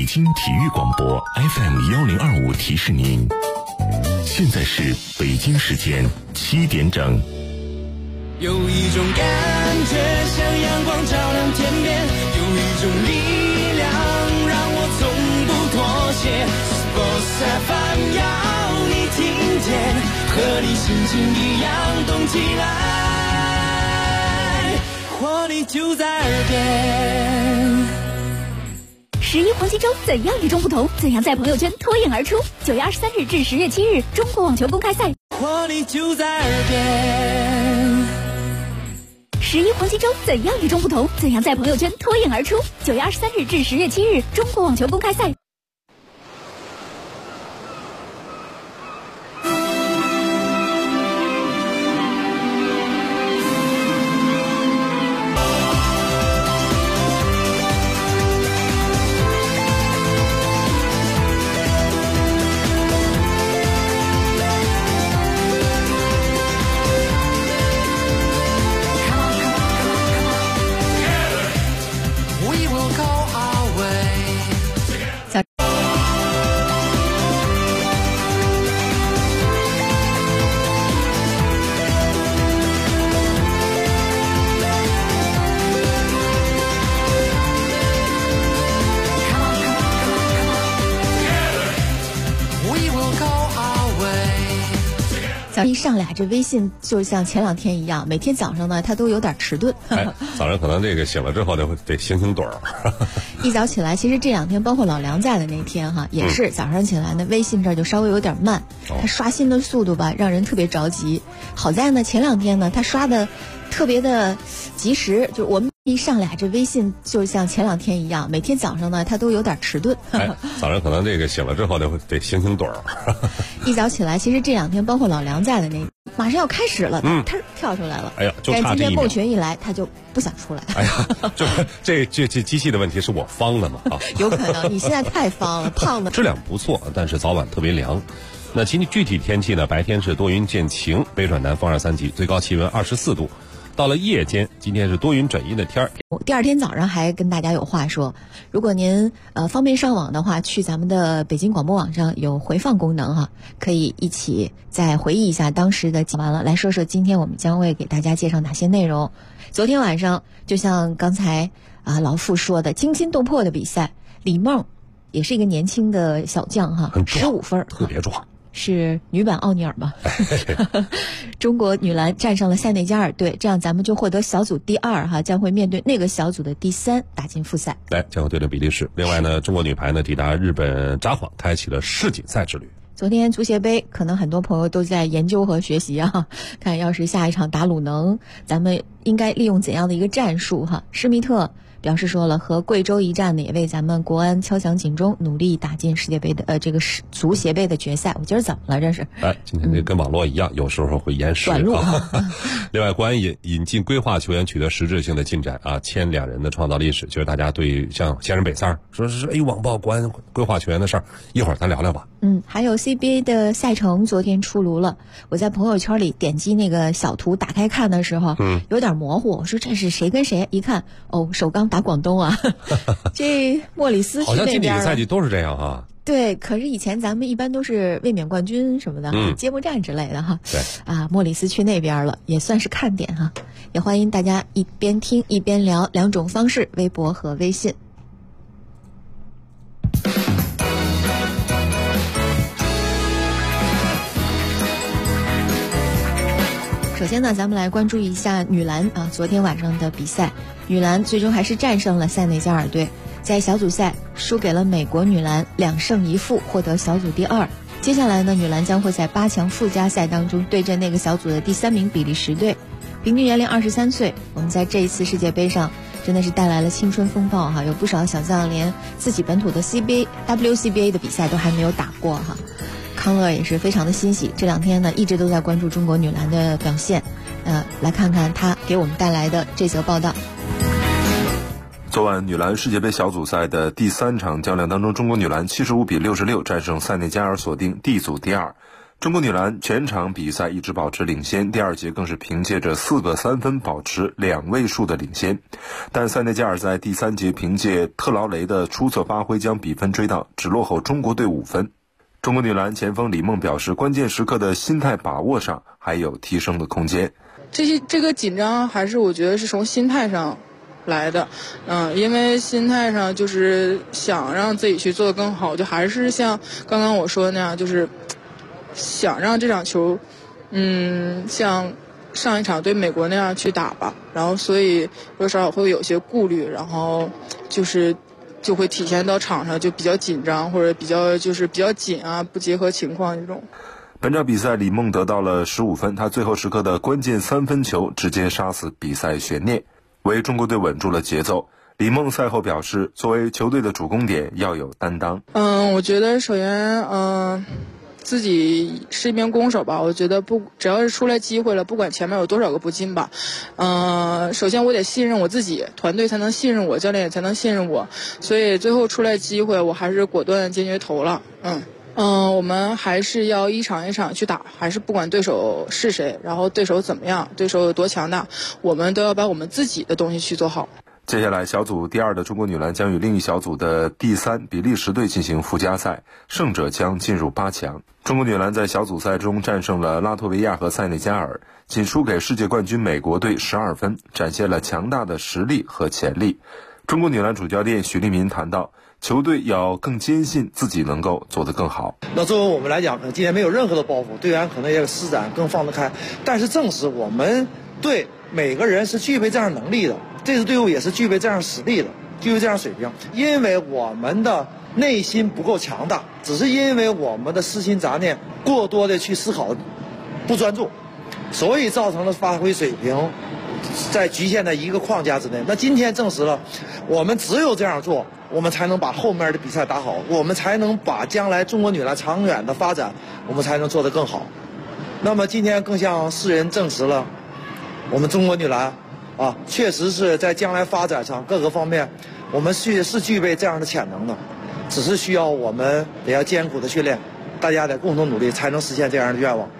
京体育广播 FM1025提示您，现在是北京时间7点整。 有一种感觉像阳光照亮天边，有一种力量让我从不妥协。Sports FM 要你听见，和你心情一样动起来，活力就在耳边。 11黄金周怎样与众不同？怎样在朋友圈脱颖而出？9月23日至10月7日，中国网球公开赛， 活力就在耳边。 11黄金周怎样与众不同？怎样在朋友圈脱颖而出？9月23日至10月7日，中国网球公开赛。一上来这微信就像前2天一样，每天早上呢它都有点迟钝。 早上可能这个醒了之后得醒盹儿。 一早起来，其实这2天包括老梁在的那天哈，也是早上起来呢，微信这儿就稍微有点慢，它刷新的速度吧让人特别着急。好在呢前2天呢它刷的特别的及时，就我们一上来这微信就像前2天一样，每天早上呢它都有点迟钝。 早上可能这个醒了之后得醒盹儿。 一早起来，其实这2天包括老梁在的那马上要开始了，他跳出来了。 哎呀，就差这一秒。 但是今天孟群一来，他就不想出来。 哎呀，这机器的问题是我方了嘛？啊， 有可能你现在太方了，胖的。 质量不错，但是早晚特别凉。那具体天气呢？白天是多云见晴，北转南风2、3级，最高气温24度。到了夜间，今天是多云转阴的天儿。 第2天早上还跟大家有话说，如果您方便上网的话，去咱们的北京广播网上有回放功能哈，可以一起再回忆一下当时的。完了，来说说今天我们将会给大家介绍哪些内容。昨天晚上就像刚才老傅说的，惊心动魄的比赛，李梦也是一个年轻的小将哈，15分， 特别壮。 是女版奥尼尔吧？中国女篮战胜了塞内加尔队，这样咱们就获得小组第2哈，将会面对那个小组的第3，打进复赛。 将会对阵比利时。另外呢，中国女排呢抵达日本札幌，开启了世锦赛之旅。 昨天足协杯，可能很多朋友都在研究和学习啊，看要是下一场打鲁能，咱们应该利用怎样的一个战术哈？施密特表示说了，和贵州一战呢，也为咱们国安敲响警钟，努力打进世界杯的这个足协杯的决赛。我今儿怎么了？这是？ 今天这跟网络一样，有时候会延时短路。 另外，国安引进规划球员取得实质性的进展啊，签2人的创造历史，就是大家对像先生北三说是网报国安规划球员的事儿，一会儿咱聊聊吧。 还有 CBA 的赛程昨天出炉了，我在朋友圈里点击那个小图打开看的时候，有点模糊，我说这是谁跟谁？一看，首钢打广东啊，这莫里斯去那边了。 好像近几个赛季都是这样啊。 对，可是以前咱们一般都是卫冕冠军什么的，揭幕战之类的哈。 对莫里斯去那边了，也算是看点哈。也欢迎大家一边听一边聊，2种方式，微博和微信。首先呢，咱们来关注一下女篮昨天晚上的比赛，女篮最终还是战胜了塞内加尔队，在小组赛输给了美国女篮，2胜1负，获得小组第2。接下来呢，女篮将会在8强附加赛当中对阵那个小组的第3名比利时队。平均年龄23岁，我们在这一次世界杯上真的是带来了青春风暴哈，有不少小将连自己本土的 WCBA 的比赛都还没有打过哈。康乐也是非常的欣喜，这2天呢一直都在关注中国女篮的表现，来看看他给我们带来的这则报道。 昨晚女篮世界杯小组赛的第3场较量当中，中国女篮75比66战胜塞内加尔，锁定 D 组第2。 中国女篮全场比赛一直保持领先，第二节更是凭借着4个3分保持2位数的领先，但塞内加尔在第3节凭借特劳雷的出色发挥将比分追到，只落后中国队5分。中国女篮前锋李梦表示，关键时刻的心态把握上还有提升的空间。 这个紧张还是我觉得是从心态上来的，因为心态上就是想让自己去做得更好，就还是像刚刚我说的那样，就是想让这场球，像上一场对美国那样去打吧，然后所以多少会有些顾虑，然后就会体现到场上就比较紧张，或者比较紧啊，不结合情况这种。 本场比赛李梦得到了15分，她最后时刻的关键3分球直接杀死比赛悬念，为中国队稳住了节奏。李梦赛后表示，作为球队的主攻点要有担当。 我觉得首先自己是一名攻手吧，我觉得只要是出来机会了，不管前面有多少个不进吧，首先我得信任我自己，团队才能信任我，教练也才能信任我，所以最后出来机会我还是果断坚决投了。我们还是要一场一场去打，还是不管对手是谁，然后对手怎么样，对手有多强大，我们都要把我们自己的东西去做好。 接下来小组第2的中国女篮将与另一小组的第3比利时队进行附加赛，胜者将进入8强。中国女篮在小组赛中战胜了拉脱维亚和塞内加尔，仅输给世界冠军美国队12分，展现了强大的实力和潜力。中国女篮主教练许利民谈到，球队要更坚信自己能够做得更好。 那作为我们来讲，今天没有任何的包袱，队员可能也施展更放得开，但是正是我们对每个人是具备这样能力的，这支队伍也是具备这样实力的，具备这样水平。因为我们的内心不够强大，只是因为我们的私心杂念过多的去思考，不专注，所以造成了发挥水平在局限在一个框架之内。那今天证实了，我们只有这样做，我们才能把后面的比赛打好，我们才能把将来中国女篮长远的发展，我们才能做得更好。那么今天更向世人证实了，我们中国女篮确实是在将来发展上各个方面，我们是具备这样的潜能的，只是需要我们得要艰苦的训练，大家得共同努力，才能实现这样的愿望。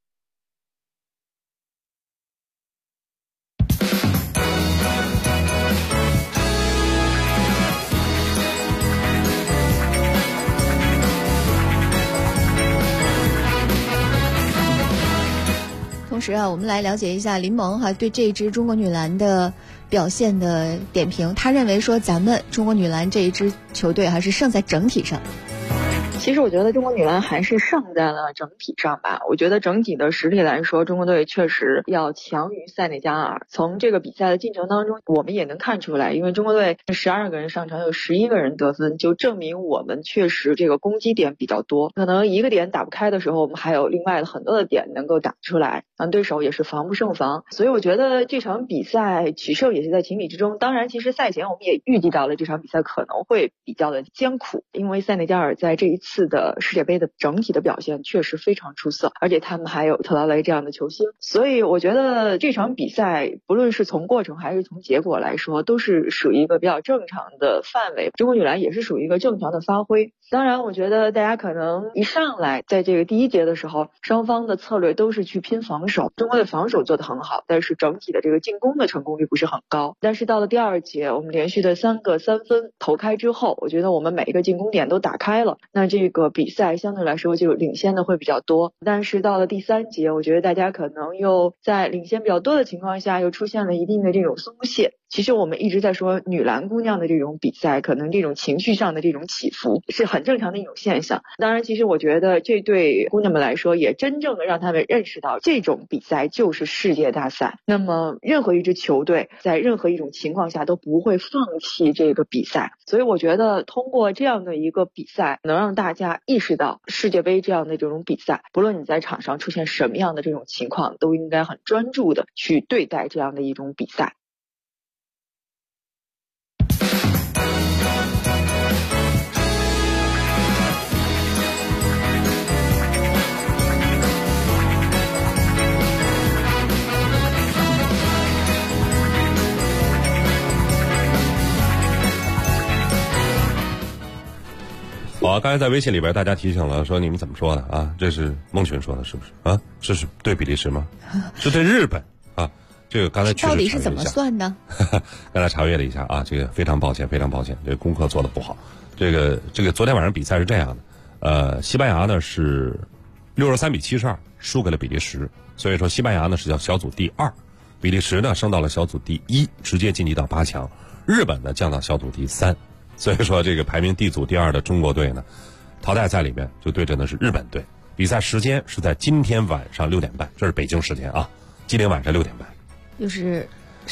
同时我们来了解一下林萌对这一支中国女篮的表现的点评。他认为说，咱们中国女篮这一支球队还是胜在整体上。 其实我觉得中国女篮还是胜在了整体上吧。我觉得整体的实力来说，中国队确实要强于塞内加尔。从这个比赛的进程当中，我们也能看出来，因为中国队12个人上场，有11个人得分，就证明我们确实这个攻击点比较多。可能一个点打不开的时候，我们还有另外的很多的点能够打出来，对手也是防不胜防。所以我觉得这场比赛取胜也是在情理之中。当然，其实赛前我们也预计到了这场比赛可能会比较的艰苦，因为塞内加尔在这一次的世界杯的整体的表现确实非常出色，而且他们还有特劳雷这样的球星，所以我觉得这场比赛不论是从过程还是从结果来说，都是属于一个比较正常的范围。中国女篮也是属于一个正常的发挥。当然我觉得大家可能一上来在这个第一节的时候，双方的策略都是去拼防守，中国的防守做得很好，但是整体的这个进攻的成功率不是很高。但是到了第2节，我们连续的3个3分投开之后，我觉得我们每一个进攻点都打开了，那这个比赛相对来说就领先的会比较多。但是到了第3节，我觉得大家可能又在领先比较多的情况下，又出现了一定的这种松懈。其实我们一直在说女篮姑娘的这种比赛，可能这种情绪上的这种起伏是很正常的一种现象。当然其实我觉得这对姑娘们来说，也真正的让她们认识到这种比赛就是世界大赛，那么任何一支球队在任何一种情况下都不会放弃这个比赛。所以我觉得通过这样的一个比赛，能让大家意识到世界杯这样的这种比赛，不论你在场上出现什么样的这种情况，都应该很专注的去对待这样的一种比赛。 好， 好，刚才在微信里边大家提醒了，说你们怎么说的啊？这是孟群说的，是不是啊？这是对比利时吗？是对日本啊？这个刚才确实到底是怎么算的？ 刚才查阅了一下啊，这个非常抱歉，非常抱歉，这个功课做的不好。这个昨天晚上比赛是这样的，西班牙呢是63比72输给了比利时，所以说西班牙呢是叫小组第2，比利时呢升到了小组第1，直接晋级到8强。日本呢降到小组第3，所以说这个排名 D 组第2的中国队呢，淘汰赛里面就对阵的是日本队。比赛时间是在今天晚上6点半，这是北京时间啊，今天晚上6点半。 就是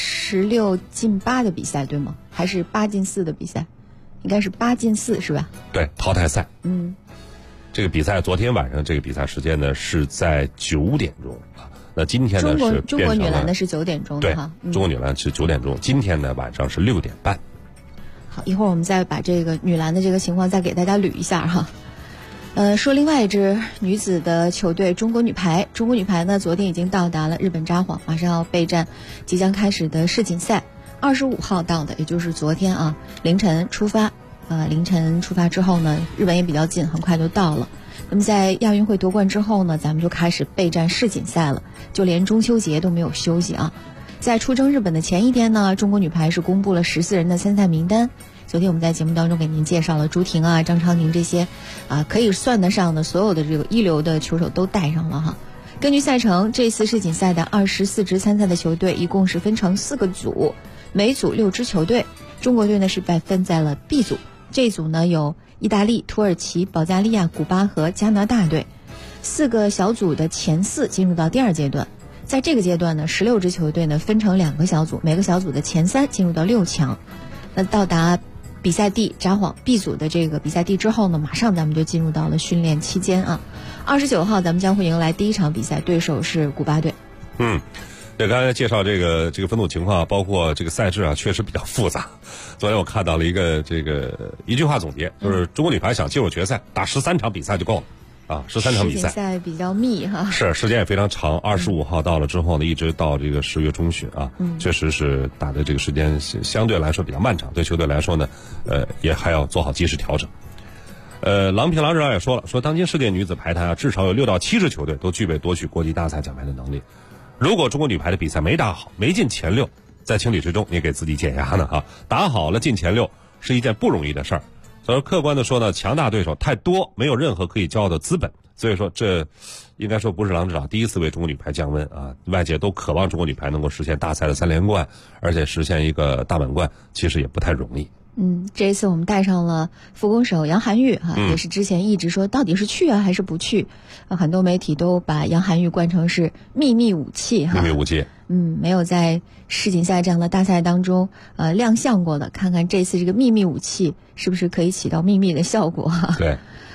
16进8的比赛对吗？还是8进4的比赛？应该是8进4是吧？ 对，淘汰赛。 嗯， 这个比赛昨天晚上这个比赛时间呢是在9点钟啊。那今天呢是中国女篮的是9点钟的哈。 对，中国女篮是9点钟，今天呢晚上是6点半。 好，一会儿我们再把这个女篮的这个情况再给大家捋一下哈。说另外一支女子的球队中国女排，中国女排呢昨天已经到达了日本札幌，马上要备战即将开始的世锦赛，25号到的，也就是昨天啊凌晨出发。凌晨出发之后呢，日本也比较近，很快就到了。那么在亚运会夺冠之后呢，咱们就开始备战世锦赛了，就连中秋节都没有休息啊。在出征日本的前一天呢，中国女排是公布了14人的参赛名单。昨天我们在节目当中给您介绍了朱婷啊、张常宁这些可以算得上的所有的这个一流的球手都带上了哈。根据赛程，这次世锦赛的24支参赛的球队一共是分成4个组，每组6支球队。中国队呢是被分在了 B 组，这一组呢有意大利、土耳其、保加利亚、古巴和加拿大队。4个小组的前4进入到第2阶段。在这个阶段呢，16支球队呢分成2个小组，每个小组的前3进入到6强。那到达比赛地札幌 B 组的这个比赛地之后呢，马上咱们就进入到了训练期间啊。29号咱们将会迎来第1场比赛，对手是古巴队。 对，刚才介绍这个分组情况，包括这个赛制啊，确实比较复杂。昨天我看到了一句话总结，就是中国女排想进入决赛，打13场比赛就够了。13场比赛， 世锦赛比较密哈， 是时间也非常长。25号到了之后呢，一直到这个10月中旬啊，确实是打的这个时间相对来说比较漫长，对球队来说呢，也还要做好及时调整。郎平郎指导也说了，说当今世界女子排坛啊，至少有6到7支球队都具备夺取国际大赛奖牌的能力。如果中国女排的比赛没打好，没进前6，在情理之中也给自己减压呢啊，打好了进前6是一件不容易的事儿。所以客观的说呢，强大对手太多，没有任何可以骄傲的资本。所以说，这应该说不是郎指导第一次为中国女排降温啊！外界都渴望中国女排能够实现大赛的3连冠，而且实现一个大满贯，其实也不太容易。 这一次我们带上了副攻手杨涵玉也是之前一直说到底是去还是不去，很多媒体都把杨涵玉冠成是秘密武器哈。 秘密武器。 没有在世锦赛这样的大赛当中亮相过的，看看这次这个秘密武器是不是可以起到秘密的效果哈。 对。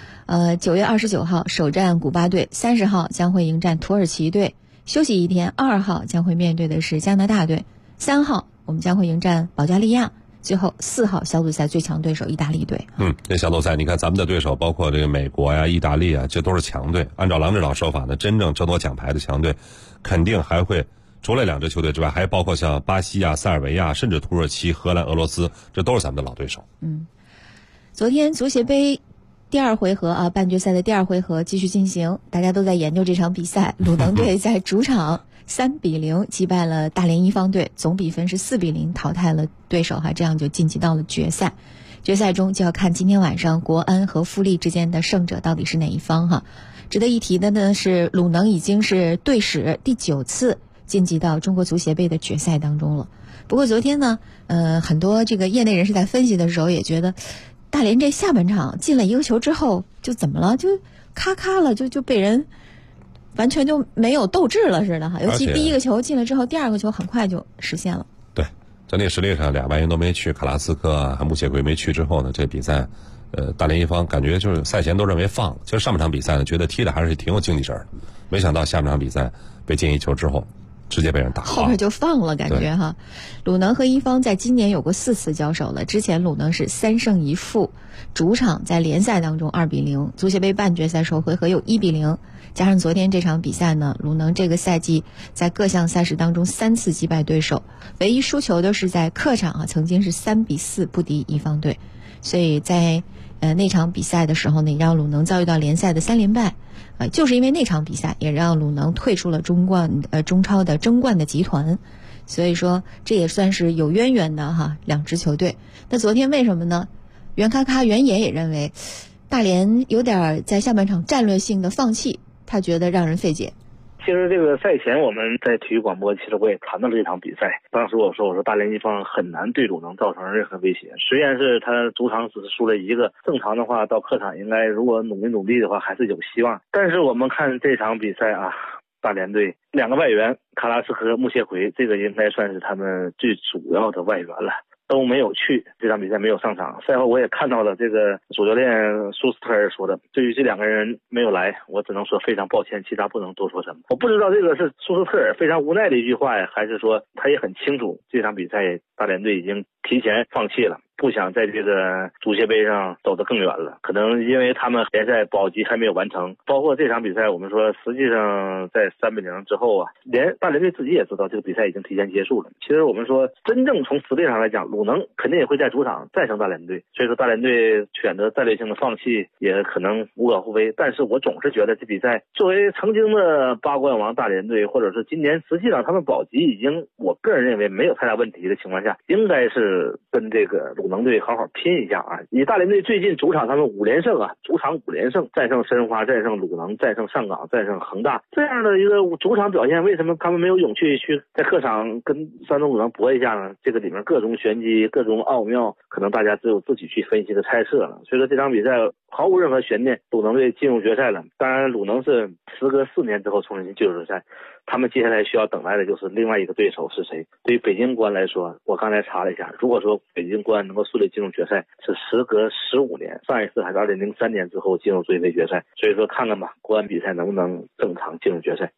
9月29号首战古巴队，30号将会迎战土耳其队，休息1天，2号将会面对的是加拿大队，3号我们将会迎战保加利亚，最后4号小组赛最强对手意大利队。 这小组赛你看咱们的对手包括这个美国呀、意大利啊，这都是强队。按照郎指导说法呢，真正争夺奖牌的强队肯定还会除了2支球队之外，还包括像巴西啊、塞尔维亚，甚至土耳其、荷兰、俄罗斯，这都是咱们的老对手。 昨天足协杯第2回合半决赛的第2回合继续进行，大家都在研究这场比赛。鲁能队在主场3比0击败了大连一方队，总比分是4比0淘汰了对手这样就晋级到了决赛。决赛中就要看今天晚上国安和富力之间的胜者到底是哪一方值得一提的呢是，鲁能已经是队史第9次晋级到中国足协杯的决赛当中了。不过昨天呢，很多这个业内人士在分析的时候也觉得，大连这下半场进了1个球之后就怎么了，就咔咔了，就被人完全就没有斗志了似的尤其第1个球进了之后，第2个球很快就实现了。 对，整体实力上2外援都没去，卡拉斯科啊、穆谢奎没去之后呢，这比赛大连一方感觉就是赛前都认为放了。其实上半场比赛呢，觉得踢的还是挺有竞技神的，没想到下半场比赛被进1球之后，直接被人打后边就放了，感觉鲁能和一方在今年有过4次交手了，之前鲁能是3胜1负，主场在联赛当中2比0，足协杯半决赛首回合有1比0，加上昨天这场比赛呢，鲁能这个赛季在各项赛事当中3次击败对手，唯一输球的是在客场曾经是3比4不敌一方队。所以在那场比赛的时候呢，也让鲁能遭遇到联赛的3连败。就是因为那场比赛，也让鲁能退出了中超的争冠的集团。所以说，这也算是有渊源的哈，两支球队。那昨天为什么呢？袁野也认为，大连有点在下半场战略性的放弃，他觉得让人费解。 其实这个赛前我们在体育广播，其实我也谈到了这场比赛。当时我说大连一方很难对鲁能造成任何威胁。虽然是他主场只是输了1个，正常的话到客场应该如果努力的话还是有希望。但是我们看这场比赛啊，大连队2个外援卡拉斯和穆谢奎，这个应该算是他们最主要的外援了，都没有去，这场比赛没有上场。赛后我也看到了这个主教练舒斯特尔说的，对于这2个人没有来，我只能说非常抱歉，其他不能多说什么。我不知道这个是舒斯特尔非常无奈的一句话呀，还是说他也很清楚这场比赛大连队已经提前放弃了，不想在这个足协杯上走得更远了。可能因为他们联赛保级还没有完成，包括这场比赛我们说实际上在3-0之后啊，连大连队自己也知道这个比赛已经提前结束了。其实我们说真正从实力上来讲，鲁能肯定也会在主场战胜大连队，所以说大连队选择战略性的放弃也可能无可厚非。但是我总是觉得这比赛作为曾经的8冠王大连队，或者是今年实际上他们保级已经我个人认为没有太大问题的情况下，应该是跟这个鲁能队好好拼一下啊！以大连队最近主场他们5连胜啊，主场5连胜，战胜申花，战胜鲁能，战胜上港，战胜恒大，这样的一个主场表现，为什么他们没有勇气去在客场跟山东鲁能搏一下呢？这个里面各种玄机，各种奥妙，可能大家只有自己去分析和猜测了。所以说这场比赛毫无任何悬念，鲁能队进入决赛了。当然鲁能是时隔4年之后重新进入决赛，他们接下来需要等待的就是另外一个对手是谁。对于北京国安来说，我刚才查了一下，如果说北京国安能够顺利进入决赛，是时隔15年，上一次还是2003年之后进入足协杯决赛。所以说看看吧，国安比赛能不能正常进入决赛。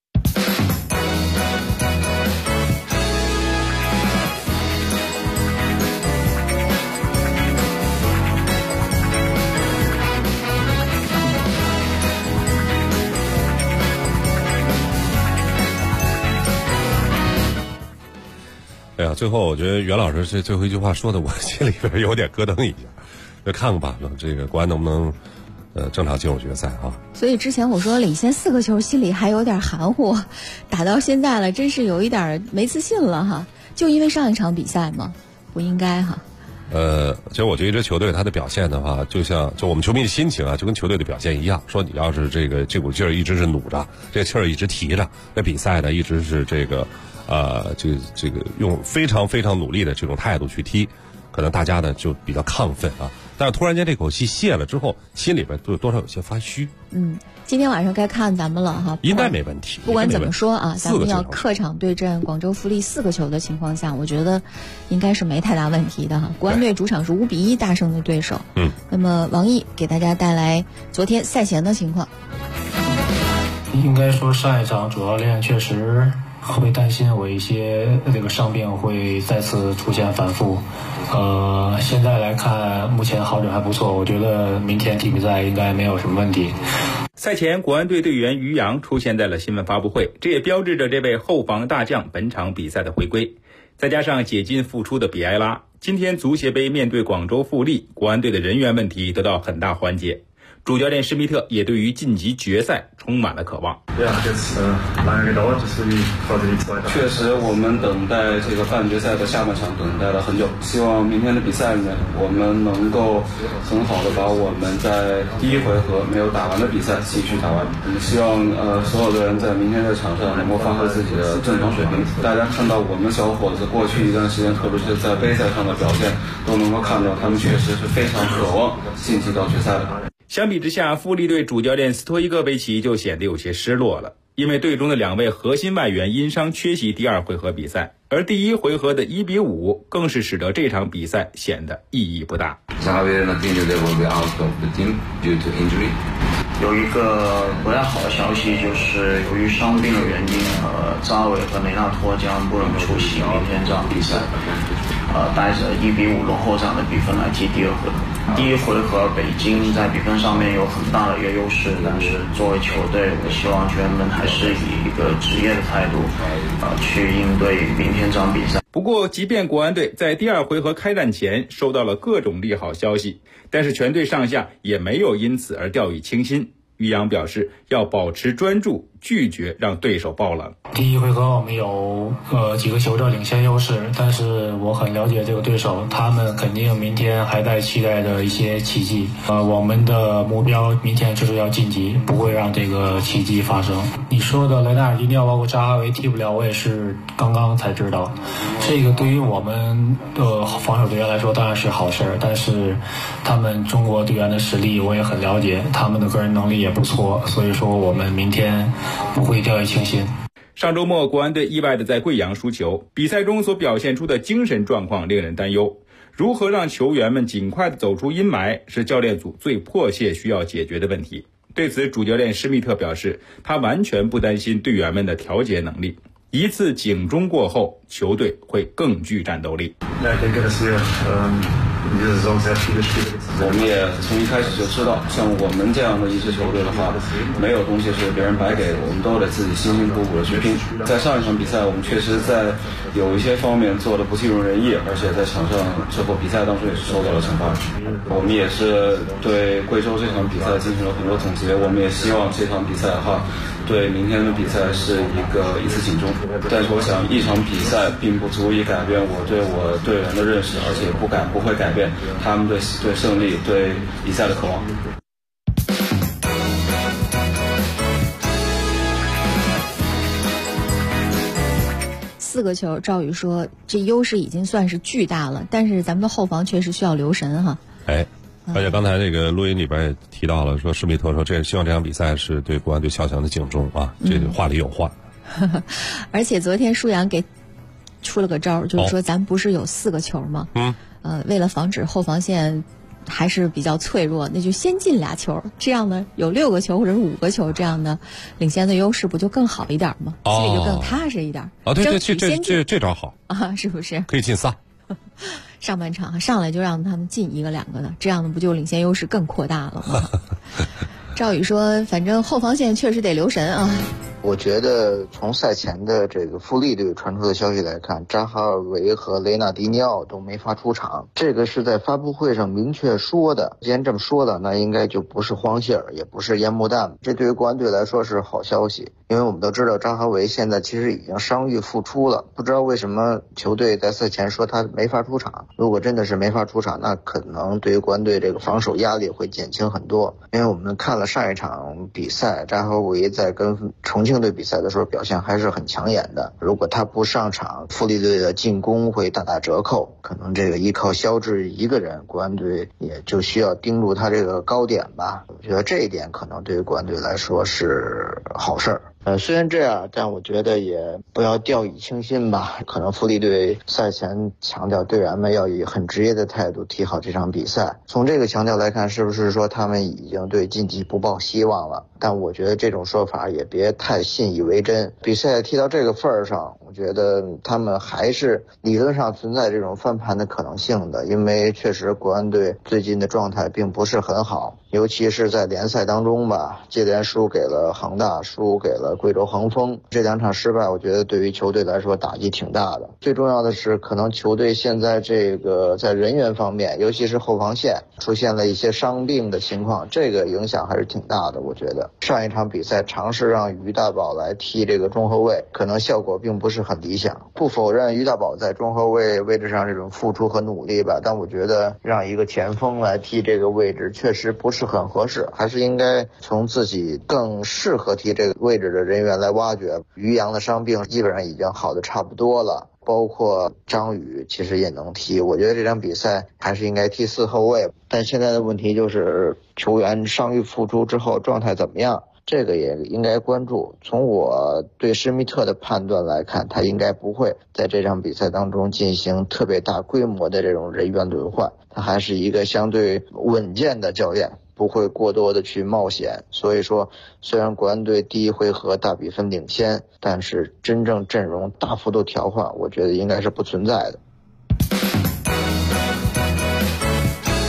哎呀，最后我觉得袁老师这最后一句话说的，我心里边有点咯噔一下。就看看吧，这个国安能不能正常进入决赛啊？ 所以之前我说领先4个球，心里还有点含糊，打到现在了，真是有一点没自信了哈。就因为上一场比赛嘛，不应该哈。 其实我觉得一支球队它的表现的话，就我们球迷的心情啊，就跟球队的表现一样。说你要是这股劲儿一直是努着，这个气儿一直提着，那比赛呢一直是这个用非常非常努力的这种态度去踢，可能大家呢就比较亢奋啊。但是突然间这口气泄了之后，心里边就多少有些发虚。 今天晚上该看咱们了哈， 应该没问题。 不管怎么说啊，咱们要客场对阵广州富力4个球的情况下，我觉得应该是没太大问题的哈。国安队主场是5-1大胜的对手。那么王毅给大家带来昨天赛前的情况。 应该说上一场主教练确实会担心我一些这个伤病会再次出现反复。现在来看目前好转还不错，我觉得明天踢比赛应该没有什么问题。 赛前国安队队员于洋出现在了新闻发布会，这也标志着这位后防大将本场比赛的回归。再加上解禁复出的比埃拉，今天足协杯面对广州富力，国安队的人员问题得到很大缓解。主教练施密特也对于晋级决赛充满了渴望。 确实我们等待这个半决赛的下半场等待了很久，希望明天的比赛里面我们能够很好的把我们在第1回合没有打完的比赛继续打完。希望所有的人在明天的场上能够发挥自己的正常水平。大家看到我们小伙子过去一段时间，特别是在杯赛上的表现，都能够看到他们确实是非常渴望晋级到决赛的。 相比之下，富力队主教练斯托伊戈维奇就显得有些失落了，因为队中的2位核心外援因伤缺席第2回合比赛，而第1回合的1-5更是使得这场比赛显得意义不大。 有一个不太好的消息，就是由于伤病的原因，扎维和雷纳托将不能出席明天这场比赛，带着1-5落后这样的比分来踢第2回合。 第一回合北京在比分上面有很大的一个优势，但是作为球队，我希望球员们还是以一个职业的态度去应对明天这场比赛。 不过，即便国安队在第2回合开战前收到了各种利好消息，但是全队上下也没有因此而掉以轻心。于洋表示要保持专注，拒绝让对手爆冷。 第一回合我们有几个球的领先优势，但是我很了解这个对手，他们肯定明天还在期待着一些奇迹。我们的目标明天就是要晋级，不会让这个奇迹发生。你说的雷纳尔迪尼奥包括扎哈维踢不了，我也是刚刚才知道。这个对于我们的防守队员来说当然是好事，但是他们中国队员的实力我也很了解，他们的个人能力也不错，所以说我们明天不会掉以轻心。 上周末，国安队意外的在贵阳输球，比赛中所表现出的精神状况令人担忧。如何让球员们尽快的走出阴霾，是教练组最迫切需要解决的问题。对此，主教练施密特表示，他完全不担心队员们的调节能力。一次警钟过后，球队会更具战斗力。 我们也从一开始就知道，像我们这样的一支球队的话，没有东西是别人白给的，我们都得自己辛辛苦苦的去拼。在上一场比赛，我们确实在有一些方面做的不尽如人意，而且在场上之后比赛当中也是受到了惩罚。我们也是对贵州这场比赛进行了很多总结，我们也希望这场比赛的话，对明天的比赛是一次警钟。但是我想，一场比赛并不足以改变我对我队员的认识，而且不会改变他们对胜利、对比赛的渴望。 4个球，赵宇说这优势已经算是巨大了，但是咱们的后防确实需要留神哈。 而且刚才这个录音里边也提到了，说施密特说希望这场比赛是对国安队敲响的警钟啊，这个话里有话。 而且昨天舒阳给出了个招，就是说咱不是有4个球吗？为了防止后防线还是比较脆弱，那就先进2球，这样呢有6个球或者是5个球，这样呢领先的优势不就更好一点吗？心里就更踏实一点。 对，这招好啊，是不是？ 可以进3。 上半场上来就让他们进1个2个的，这样呢不就领先优势更扩大了吗？赵宇说，反正后防线确实得留神啊。 我觉得从赛前的这个富力队传出的消息来看，扎哈尔维和雷纳迪尼奥都没法出场，这个是在发布会上明确说的。既然这么说的，那应该就不是荒信儿，也不是烟幕弹，这对于国安队来说是好消息。因为我们都知道扎哈维现在其实已经伤愈复出了，不知道为什么球队在赛前说他没法出场。如果真的是没法出场，那可能对于国安队这个防守压力会减轻很多。因为我们看了上一场比赛，扎哈维在跟重庆队比赛的时候表现还是很抢眼的，如果他不上场，富力队的进攻会大打折扣，可能这个依靠肖智一个人，国安队也就需要盯住他这个高点吧。我觉得这一点可能对于国安队来说是好事儿。虽然这样，但我觉得也不要掉以轻心吧。可能富力队赛前强调队员们要以很职业的态度踢好这场比赛，从这个强调来看，是不是说他们已经对晋级不抱希望了？但我觉得这种说法也别太信以为真。比赛踢到这个份儿上，我觉得他们还是理论上存在这种翻盘的可能性的，因为确实国安队最近的状态并不是很好，尤其是在联赛当中吧，接连输给了恒大，输给了贵州恒丰，这2场失败我觉得对于球队来说打击挺大的。最重要的是，可能球队现在这个在人员方面，尤其是后防线出现了一些伤病的情况，这个影响还是挺大的。我觉得上一场比赛尝试让于大宝来踢这个中后卫，可能效果并不是很理想。不否认于大宝在中后卫位置上这种付出和努力吧，但我觉得让一个前锋来踢这个位置确实不是很合适，还是应该从自己更适合踢这个位置的人员来挖掘。于洋的伤病基本上已经好的差不多了，包括张宇其实也能踢，我觉得这场比赛还是应该踢4后卫。但现在的问题就是球员伤愈复出之后状态怎么样，这个也应该关注。从我对施密特的判断来看，他应该不会在这场比赛当中进行特别大规模的这种人员轮换，他还是一个相对稳健的教练，不会过多的去冒险。所以说，虽然国安队第1回合大比分领先，但是真正阵容大幅度调换，我觉得应该是不存在的。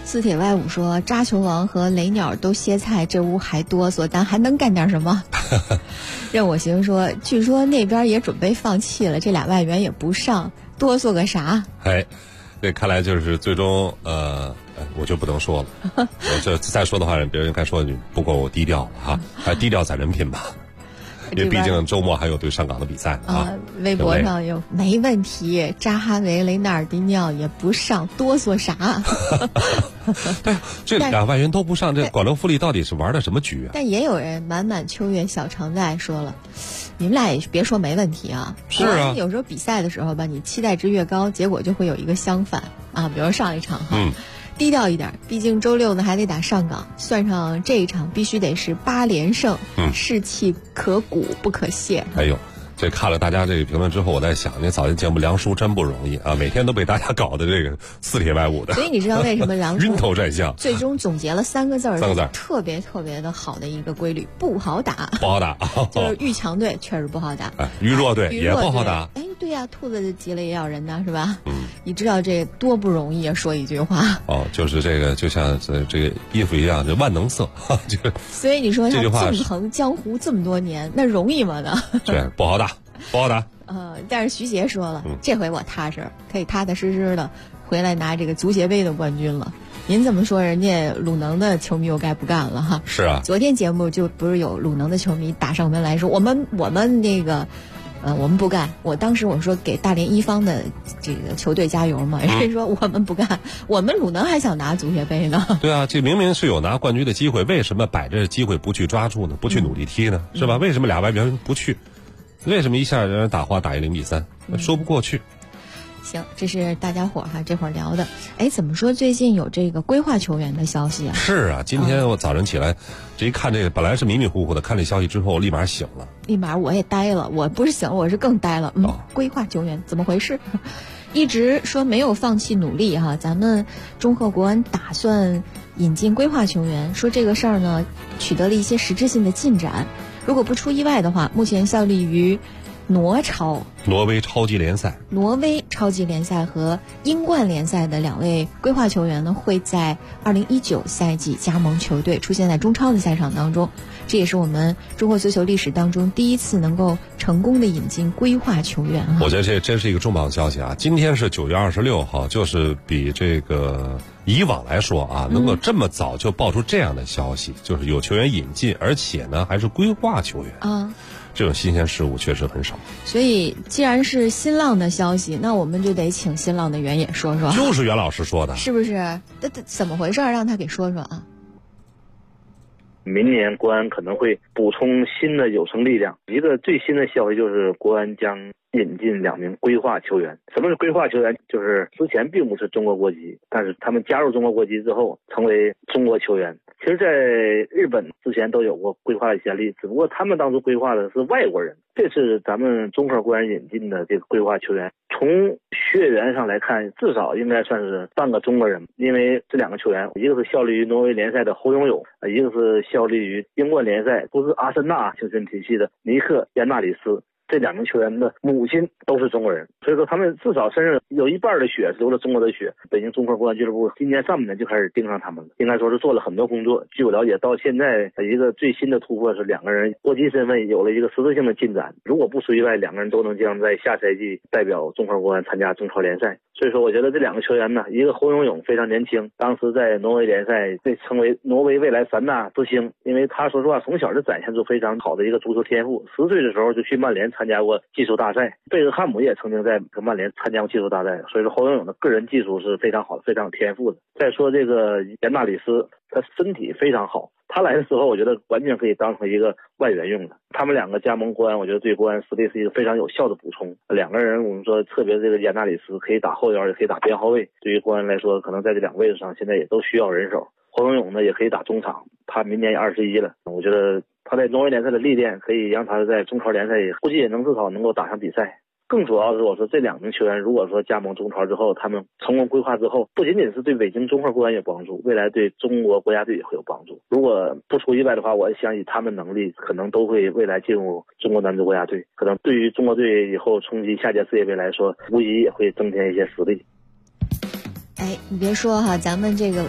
四铁外五说，扎球王和雷鸟都歇菜，这屋还哆嗦，咱还能干点什么？任我行说，据说那边也准备放弃了，这俩外援也不上，哆嗦个啥？ 哎，这看来就是最终我就不能说了，我这再说的话，别人该说你不够低调了哈，还低调攒人品吧。因为毕竟周末还有对上港的比赛啊。 微博上有没问题，扎哈维、雷纳尔迪尼奥也不上，哆嗦啥？ 对，这俩外援都不上，这广州富力到底是玩的什么局啊？ 但也有人满满秋月小常在说了，你们俩也别说没问题啊。 是啊， 有时候比赛的时候吧，你期待值越高，结果就会有一个相反啊。比如上一场哈。低调一点，毕竟周六呢还得打上港，算上这一场必须得是8连胜，士气可鼓不可泄。 哎呦，这看了大家这个评论之后，我在想，那早间节目梁叔真不容易啊，每天都被大家搞的这个四铁外五的。 所以你知道为什么梁叔晕头转向？ 最终总结了3个字儿，特别特别的好的一个规律：不好打。 不好打， 就是遇强队确实不好打， 遇弱队也不好打。 哎，对呀，兔子急了也咬人呢，是吧？你知道这多不容易啊！说一句话就是这个，就像这个衣服一样，这万能色，就所以你说他纵横江湖这么多年，那容易吗呢？ 对，不好打，不好打。 但是徐杰说了，这回我踏实，可以踏踏实实的回来拿这个足协杯的冠军了。您这么说，人家鲁能的球迷又该不干了哈？ 是啊， 昨天节目就不是有鲁能的球迷打上门来说，我们那个。我们不干。我当时我说给大连一方的这个球队加油嘛，人家说我们不干，我们鲁能还想拿足协杯呢。 对啊，这明明是有拿冠军的机会，为什么摆着机会不去抓住呢？不去努力踢呢？是吧？为什么俩外援不去？为什么一下让人打花打1-0比3？说不过去。 行，这是大家伙这会儿聊的。哎，怎么说最近有这个规划球员的消息啊？ 是啊，今天我早晨起来，这一看这个本来是迷迷糊糊的，看这消息之后立马醒了。 立马我也呆了，我不是醒了，我是更呆了。规划球员怎么回事？一直说没有放弃努力哈，咱们中赫国安打算引进规划球员，说这个事儿呢取得了一些实质性的进展。如果不出意外的话，目前效力于挪威超级联赛和英冠联赛的2位规划球员呢，会在2019赛季加盟球队，出现在中超的赛场当中。这也是我们中国足球历史当中第一次能够成功的引进规划球员。 我觉得这真是一个重磅消息啊！今天是9月26号，就是比这个以往来说啊，能够这么早就爆出这样的消息，就是有球员引进，而且呢还是规划球员啊。这种新鲜事物确实很少， 所以既然是新浪的消息，那我们就得请新浪的袁也说说。 就是袁老师说的， 是不是？那怎么回事？让他给说说啊。 明年国安可能会补充新的有生力量。一个最新的消息就是国安将引进2名规划球员。什么是规划球员？就是之前并不是中国国籍，但是他们加入中国国籍之后成为中国球员。其实在日本之前都有过规划的先例，只不过他们当初规划的是外国人。这次咱们中赫国安引进的这个规划球员，从血缘上来看，至少应该算是半个中国人。因为这2个球员，一个是效力于挪威联赛的侯永永，一个是效力于英冠联赛不是阿森纳青训体系的尼克·严纳里斯。这2名球员的母亲都是中国人，所以说他们至少身上有一半的血流了中国的血。北京中赫国安俱乐部今年上半年就开始盯上他们了，应该说是做了很多工作。据我了解，到现在一个最新的突破是2个人国籍身份有了一个实质性的进展。如果不出意外，2个人都能将在下赛季代表中赫国安参加中超联赛。所以说我觉得这2个球员呢，一个侯永永非常年轻，当时在挪威联赛被称为挪威未来3大之星，因为他说实话从小就展现出非常好的一个足球天赋，10岁的时候就去曼联参加过技术大赛，贝克汉姆也曾经在曼联参加过技术大赛，所以说侯永永的个人技术是非常好的，非常有天赋的。再说这个严纳里斯，他身体非常好，他来的时候我觉得完全可以当成一个外援用的。他们2个加盟国安，我觉得对国安实力是一个非常有效的补充。2个人我们说特别这个严纳里斯可以打后腰，也可以打边后卫，对于国安来说可能在这2位置上现在也都需要人手。侯永永呢也可以打中场，他明年也21了，我觉得他在挪威联赛的历练可以让他在中超联赛估计也能至少能够打上比赛。更主要是我说这2名球员如果说加盟中超之后，他们成功规划之后，不仅仅是对北京中赫国安有帮助，未来对中国国家队也会有帮助。如果不出意外的话，我相信他们能力可能都会未来进入中国男足国家队，可能对于中国队以后冲击下届世界杯来说，无疑也会增添一些实力。 哎，你别说哈，咱们这个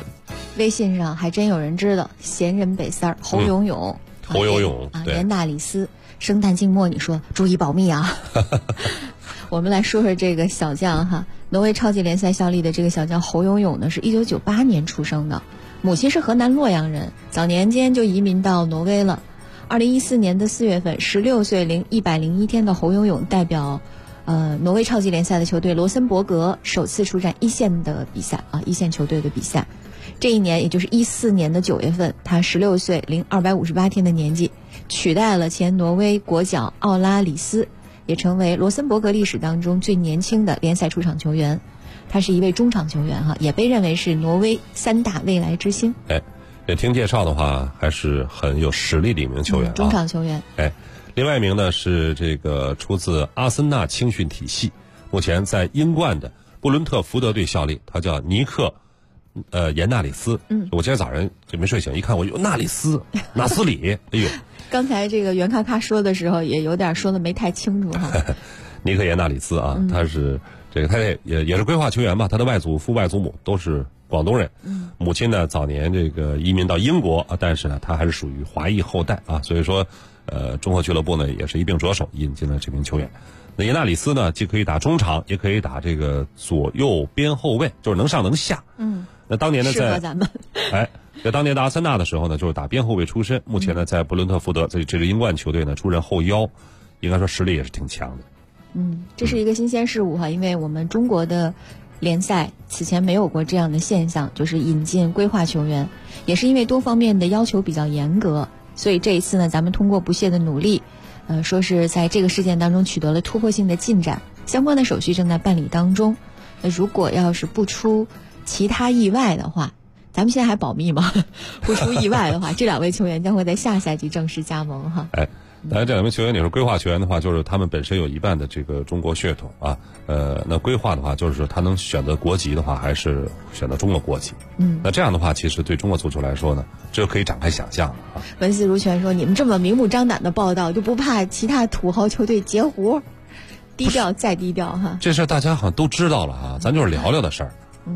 微信上还真有人知道，闲人北三儿侯永永， 侯永永对， 严大李斯，生旦净末，你说注意保密啊。我们来说说这个小将哈，挪威超级联赛效力的这个小将侯永永呢，是1998年出生的，母亲是河南洛阳人，早年间就移民到挪威了。2014年的4月份，16岁零101天的侯永永代表挪威超级联赛的球队罗森伯格首次出战一线的比赛啊，一线球队的比赛。这一年，也就是14年的9月份，他16岁零258天的年纪，取代了前挪威国脚奥拉里斯，也成为罗森伯格历史当中最年轻的联赛出场球员。他是一位中场球员哈，也被认为是挪威3大未来之星。 也听介绍的话，还是很有实力的一名球员， 中场球员。 另外一名呢是这个出自阿森纳青训体系，目前在英冠的布伦特福德队效力，他叫尼克严纳里斯。我今天早上就没睡醒，一看我有纳里斯纳斯里，哎呦！ 刚才这个袁咔咔说的时候，也有点说的没太清楚哈。 尼克严纳里斯啊，他是这个他也是规划球员吧，他的外祖父外祖母都是广东人。母亲呢早年这个移民到英国啊，但是呢他还是属于华裔后代啊，所以说中国俱乐部呢也是一并着手引进了这名球员。那严纳里斯呢既可以打中场，也可以打这个左右边后卫，就是能上能下。那当年呢适合咱们在当年的阿森纳的时候呢，就是打边后卫出身。目前呢在布伦特福德这支英冠球队呢出任后腰，应该说实力也是挺强的。 这是一个新鲜事物哈，因为我们中国的联赛此前没有过这样的现象，就是引进规划球员，也是因为多方面的要求比较严格，所以这一次呢，咱们通过不懈的努力，说是在这个事件当中取得了突破性的进展，相关的手续正在办理当中。那如果要是不出其他意外的话，咱们现在还保密吗？不出意外的话，这2位球员将会在下赛季正式加盟哈。 当然，这2名球员你说规划球员的话，就是他们本身有一半的这个中国血统啊。那规划的话，就是他能选择国籍的话，还是选择中国国籍。那这样的话，其实对中国足球来说呢，这就可以展开想象了啊。 文思如泉说：“你们这么明目张胆的报道，就不怕其他土豪球队截胡？低调再低调哈。” 这事儿大家好像都知道了啊，咱就是聊聊的事儿。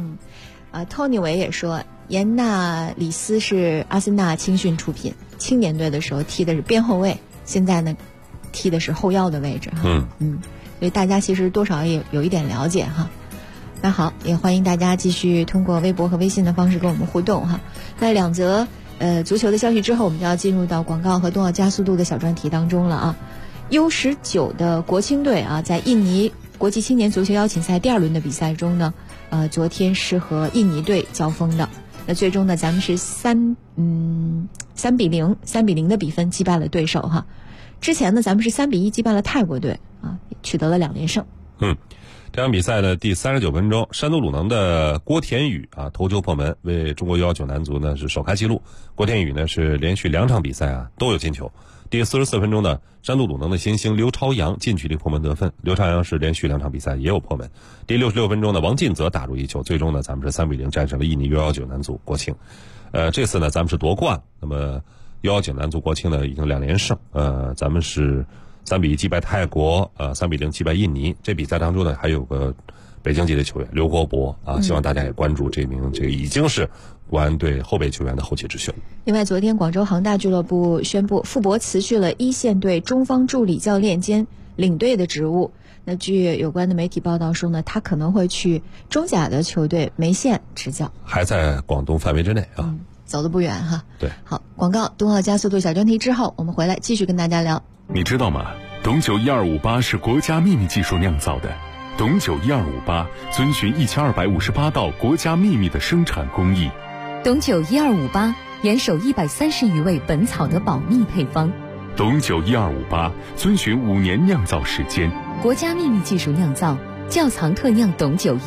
Tony 维也说，严纳里斯是阿森纳青训出品，青年队的时候踢的是边后卫，现在呢踢的是后腰的位置哈。所以大家其实多少也有一点了解哈。那好，也欢迎大家继续通过微博和微信的方式跟我们互动哈。那2则足球的消息之后，我们就要进入到广告和冬奥加速度的小专题当中了啊。U19的国青队啊，在印尼国际青年足球邀请赛第2轮的比赛中呢，昨天是和印尼队交锋的。那最终呢，咱们是3比0的比分击败了对手哈。之前呢，咱们是3比1击败了泰国队啊，取得了2连胜。 这场比赛的第39分钟，山东鲁能的郭田雨啊头球破门，为中国U19男足呢是首开纪录。郭田雨呢是连续2场比赛啊都有进球。第44分钟呢，山东鲁能的新星刘朝阳近距离破门得分。刘朝阳是连续2场比赛也有破门。第66分钟呢，王进则打入1球。最终呢，咱们是3比0战胜了印尼U19男足国青。这次呢，咱们是夺冠。那么U19男足国青呢已经2连胜。咱们是3比1击败泰国，3比0击败印尼。这比赛当中呢，还有个北京籍的球员刘国博啊，希望大家也关注这名已经是国安队后备球员的后起之秀。 另外，昨天广州恒大俱乐部宣布，傅博辞去了一线队中方助理教练兼领队的职务。那据有关的媒体报道说呢，他可能会去中甲的球队梅县执教， 还在广东范围之内啊， 走得不远哈。 对， 好，广告冬奥加速度小专题之后，我们回来继续跟大家聊。 你知道吗？董酒1258是国家秘密技术酿造的。董酒1258遵循1258道国家秘密的生产工艺。 董酒1258严守130余味本草的保密配方。 董酒1258遵循5年酿造时间， 国家秘密技术酿造，窖藏特酿董酒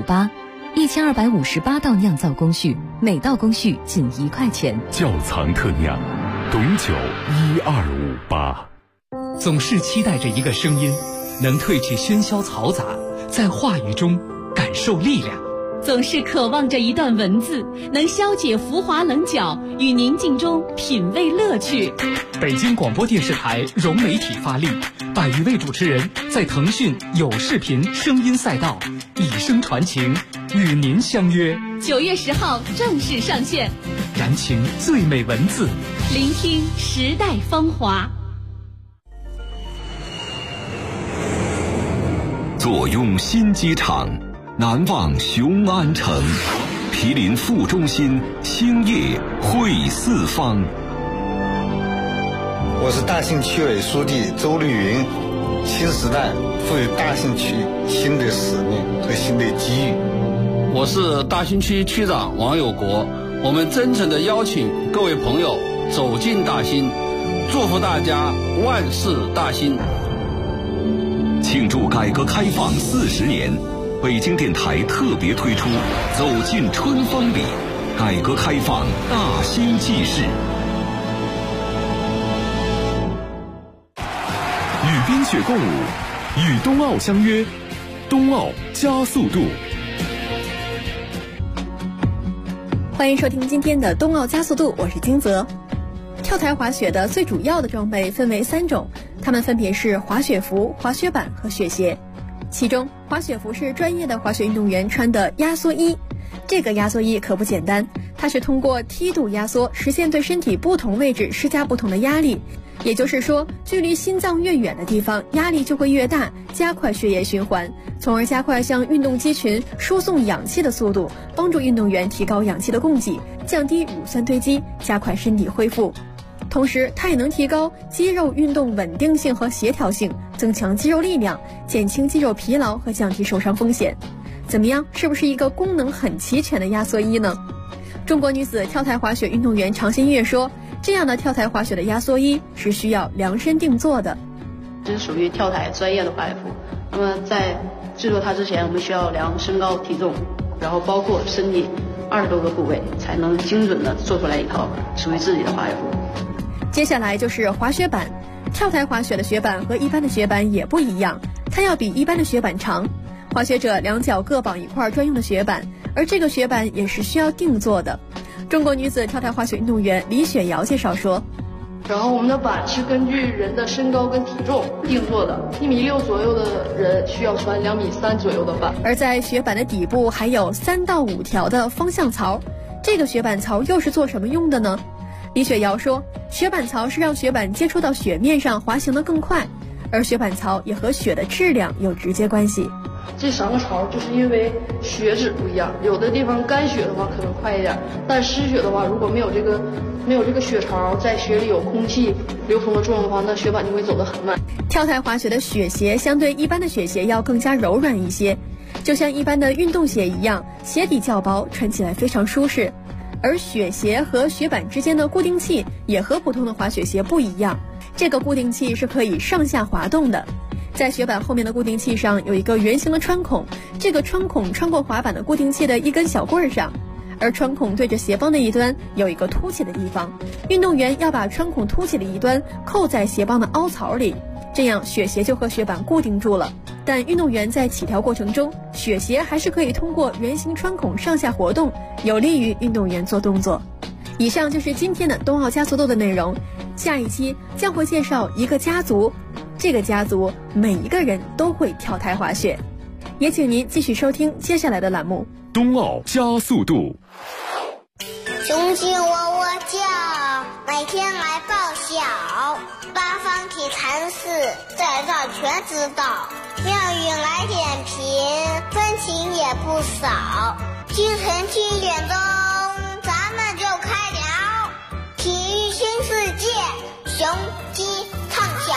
1258，1258道酿造工序，每道工序仅1块钱。 窖藏特酿，董酒1258。 总是期待着一个声音，能褪去喧嚣嘈杂，在话语中感受力量。 总是渴望着一段文字，能消解浮华棱角，与宁静中品味乐趣。 北京广播电视台融媒体发力，100余位主持人在腾讯有视频声音赛道以声传情，与您相约 9月10号正式上线， 燃情最美文字， 聆听时代风华。 坐拥新机场，难忘雄安城，毗邻副中心，兴业汇四方。 我是大兴区委书记周绿云。新时代赋予大兴区新的使命和新的机遇。 我是大兴区区长王有国，我们真诚地邀请各位朋友走进大兴，祝福大家万事大兴。 庆祝改革开放40年，北京电台特别推出《走进春风里》，改革开放大兴纪事。 与冰雪共舞，与冬奥相约，冬奥加速度。 欢迎收听今天的冬奥加速度，我是金泽。跳台滑雪的最主要的装备分为3种，它们分别是滑雪服、滑雪板和雪鞋。其中滑雪服是专业的滑雪运动员穿的压缩衣，这个压缩衣可不简单，它是通过梯度压缩实现对身体不同位置施加不同的压力，也就是说距离心脏越远的地方压力就会越大，加快血液循环，从而加快向运动肌群输送氧气的速度，帮助运动员提高氧气的供给，降低乳酸堆积，加快身体恢复。同时它也能提高肌肉运动稳定性和协调性，增强肌肉力量，减轻肌肉疲劳和降低受伤风险。怎么样，是不是一个功能很齐全的压缩衣呢？中国女子跳台滑雪运动员常新月说，这样的跳台滑雪的压缩衣是需要量身定做的。 这是属于跳台专业的滑雪服，那么在制作它之前，我们需要量身高体重，然后包括身体20多个部位，才能精准的做出来一套属于自己的滑雪服。 接下来就是滑雪板。跳台滑雪的雪板和一般的雪板也不一样，它要比一般的雪板长，滑雪者两脚各绑一块专用的雪板，而这个雪板也是需要定做的。中国女子跳台滑雪运动员李雪瑶介绍说， 然后我们的板是根据人的身高跟体重定做的，1.6米左右的人需要穿2.3米左右的板， 而在雪板的底部还有3到5条的方向槽，这个雪板槽又是做什么用的呢？李雪瑶说，雪板槽是让雪板接触到雪面上滑行得更快，而雪板槽也和雪的质量有直接关系。 这3个槽就是因为雪质不一样，有的地方干雪的话可能快一点，但湿雪的话，如果没有这个雪槽，在雪里有空气流通的作用的话，那雪板就会走得很慢。 跳台滑雪的雪鞋相对一般的雪鞋要更加柔软一些，就像一般的运动鞋一样，鞋底较薄，穿起来非常舒适。而雪鞋和雪板之间的固定器也和普通的滑雪鞋不一样，这个固定器是可以上下滑动的。在雪板后面的固定器上有一个圆形的穿孔，这个穿孔穿过滑板的固定器的一根小棍上，而穿孔对着鞋帮的一端有一个凸起的地方，运动员要把穿孔凸起的一端扣在鞋帮的凹槽里，这样雪鞋就和雪板固定住了。但运动员在起跳过程中，雪鞋还是可以通过圆形穿孔上下活动，有利于运动员做动作。以上就是今天的冬奥加速度的内容，下一期将会介绍一个家族，这个家族每一个人都会跳台滑雪。也请您继续收听接下来的栏目冬奥加速度。 雄心窝窝叫，每天来报晓，八方体禅寺在这全知道，妙语来点评，分情也不少，清晨7点钟咱们就开聊，体育新世界，雄鸡唱晓。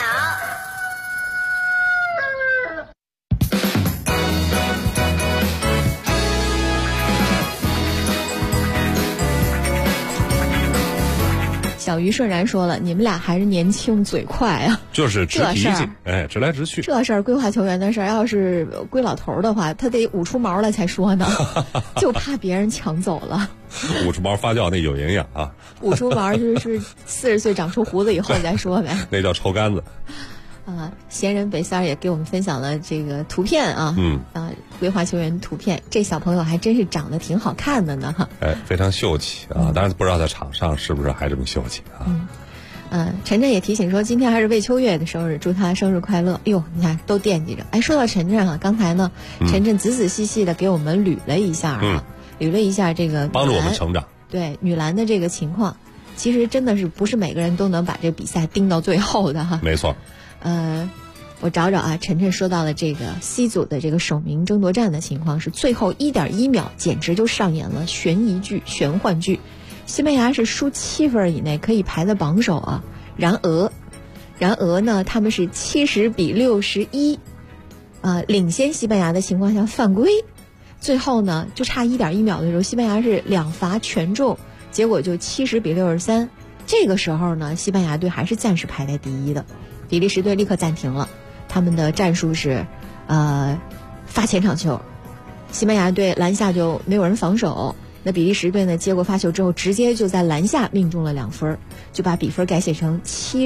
小鱼顺然说了，你们俩还是年轻嘴快啊， 就是直脾气，哎，直来直去。 这事儿规划球员的事儿，要是归老头的话，他得捂出毛来才说呢，就怕别人抢走了。 捂出毛发酵那有营养啊。 捂出毛就是40岁长出胡子以后再说呗。 那叫抽干子。 闲人北三也给我们分享了这个图片啊，规划球员图片，这小朋友还真是长得挺好看的呢哈。 哎，非常秀气啊！当然不知道在场上是不是还这么秀气啊。 晨晨也提醒说，今天还是魏秋月的生日，祝他生日快乐。哟，你看都惦记着。哎，说到晨晨啊，刚才呢，晨晨仔仔细细的给我们捋了一下啊， 捋了一下这个帮助我们成长。 对女篮的这个情况，其实真的是不是每个人都能把这个比赛盯到最后的哈。 没错。 我找找啊，晨晨说到了这个 C 组的这个首名争夺战的情况是最后1.1秒，简直就上演了悬疑剧、玄幻剧。西班牙是输7分以内可以排在榜首啊，然而呢，他们是70比61，领先西班牙的情况下犯规，最后呢就差1.1秒的时候，西班牙是2罚全中，结果就70比63。这个时候呢，西班牙队还是暂时排在第一的，比利时队立刻暂停了。他们的战术是，发前场球，西班牙队篮下就没有人防守。那比利时队呢，接过发球之后，直接就在篮下命中了2分，就把比分改写成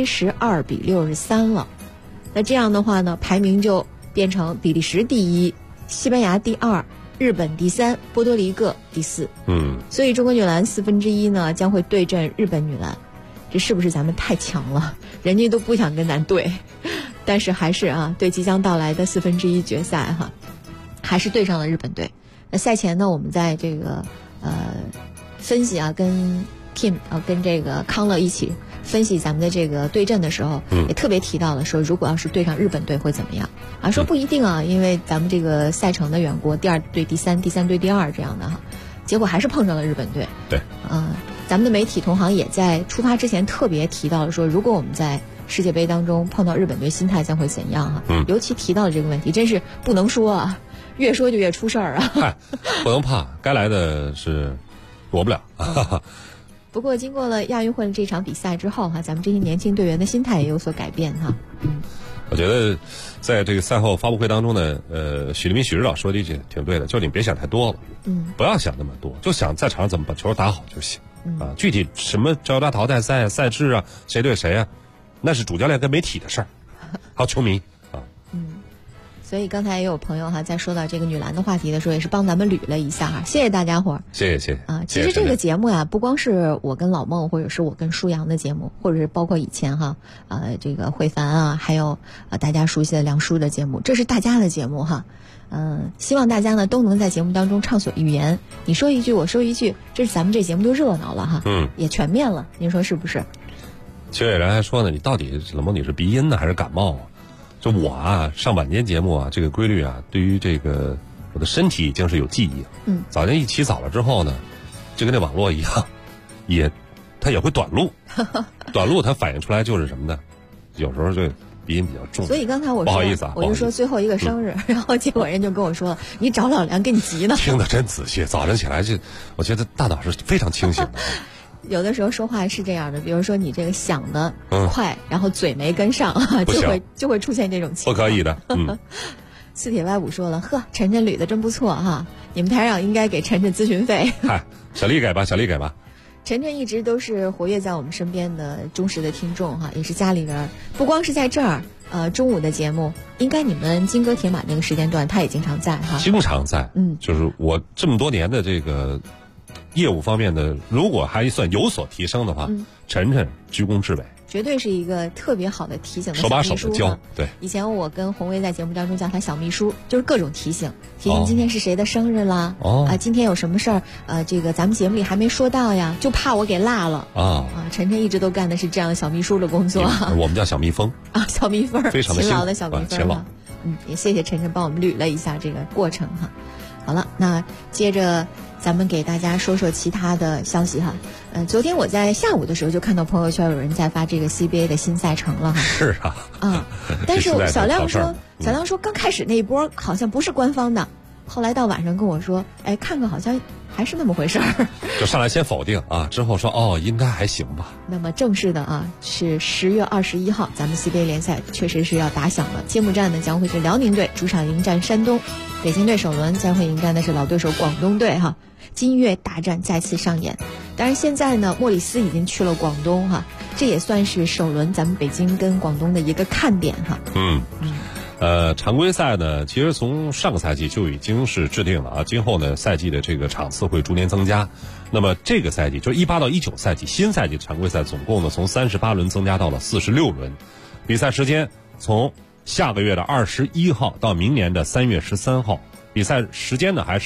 72比63了。那这样的话呢，排名就变成比利时第一，西班牙第2，日本第3，波多黎各第4。所以中国女篮1/4呢将会对阵日本女篮，这是不是咱们太强了？人家都不想跟咱对。但是还是对即将到来的1/4决赛还是对上了日本队。那赛前呢，我们在这个分析跟 Kim 跟这个康乐一起分析咱们的这个对阵的时候，也特别提到了说，如果要是对上日本队会怎么样说不一定因为咱们这个赛程的缘故，第2对第3，第3对第2这样的结果还是碰上了日本队。 对， 咱们的媒体同行也在出发之前特别提到了说，如果我们在世界杯当中碰到日本队，心态将会怎样尤其提到了这个问题，真是不能说越说就越出事儿不能怕，该来的是躲不了。 不过经过了亚运会的这场比赛之后咱们这些年轻队员的心态也有所改变我觉得在这个赛后发布会当中呢，许立民许指导说的一句挺对的，就是你别想太多了，不要想那么多，就想在场上怎么把球打好就行具体什么交叉淘汰赛赛制谁对谁那是主教练跟媒体的事儿，还有球迷所以刚才也有朋友在说到这个女篮的话题的时候，也是帮咱们捋了一下谢谢大家伙儿， 谢谢其实这个节目不光是我跟老孟，或者是我跟舒阳的节目，或者是包括以前这个慧凡还有大家熟悉的梁舒的节目，这是大家的节目希望大家呢都能在节目当中畅所欲言，你说一句我说一句，这是咱们这节目就热闹了也全面了，您说是不是？ 其实有人还说呢，你到底老孟你是鼻音呢还是感冒就我上晚间节目这个规律对于这个我的身体已经是有记忆了。早间一起早了之后呢，就跟那网络一样，它也会短路，短路它反映出来就是什么呢？有时候这鼻音比较重。 所以刚才我说不好意思我就说最后一个生日，然后结果人就跟我说你找老梁跟你急呢。 听得真仔细，早晨起来我觉得大脑是非常清醒的。 有的时候说话是这样的，比如说你这个想的快，然后嘴没跟上就会出现这种情况。 不可以的。 四铁歪五说了，晨晨捋的真不错你们台长应该给晨晨咨询费。 小丽给吧。 晨晨一直都是活跃在我们身边的忠实的听众也是家里人，不光是在这儿中午的节目，应该你们金戈铁马那个时间段他也经常在经常在。就是我这么多年的这个业务方面的，如果还算有所提升的话，晨晨居功至伟， 绝对是一个特别好的提醒的手把手的教。对， 以前我跟洪威在节目当中叫他小秘书，就是各种提醒今天是谁的生日啦，今天有什么事儿这个咱们节目里还没说到呀，就怕我给落了晨晨一直都干的是这样的小秘书的工作。 我们叫小蜜蜂小蜜蜂， 非常的勤劳的小蜜蜂也谢谢晨晨帮我们捋了一下这个过程好了，那接着咱们给大家说说其他的消息昨天我在下午的时候就看到朋友圈有人在发这个 CBA 的新赛程了是但是小亮说刚开始那一波好像不是官方的，后来到晚上跟我说看看好像还是那么回事儿， 就上来先否定之后说应该还行吧。 那么正式的是10月21号，咱们 CBA 联赛确实是要打响了。揭幕战呢将会是辽宁队主场迎战山东，北京队首轮将会迎战的是老对手广东队金粤大战再次上演。当然现在呢莫里斯已经去了广东这也算是首轮咱们北京跟广东的一个看点常规赛呢，其实从上个赛季就已经是制定了今后呢赛季的这个场次会逐年增加。那么这个赛季就是18到19赛季新赛季的常规赛总共呢从38轮增加到了46轮，比赛时间从下个月的21号到明年的3月13号，比赛时间呢还是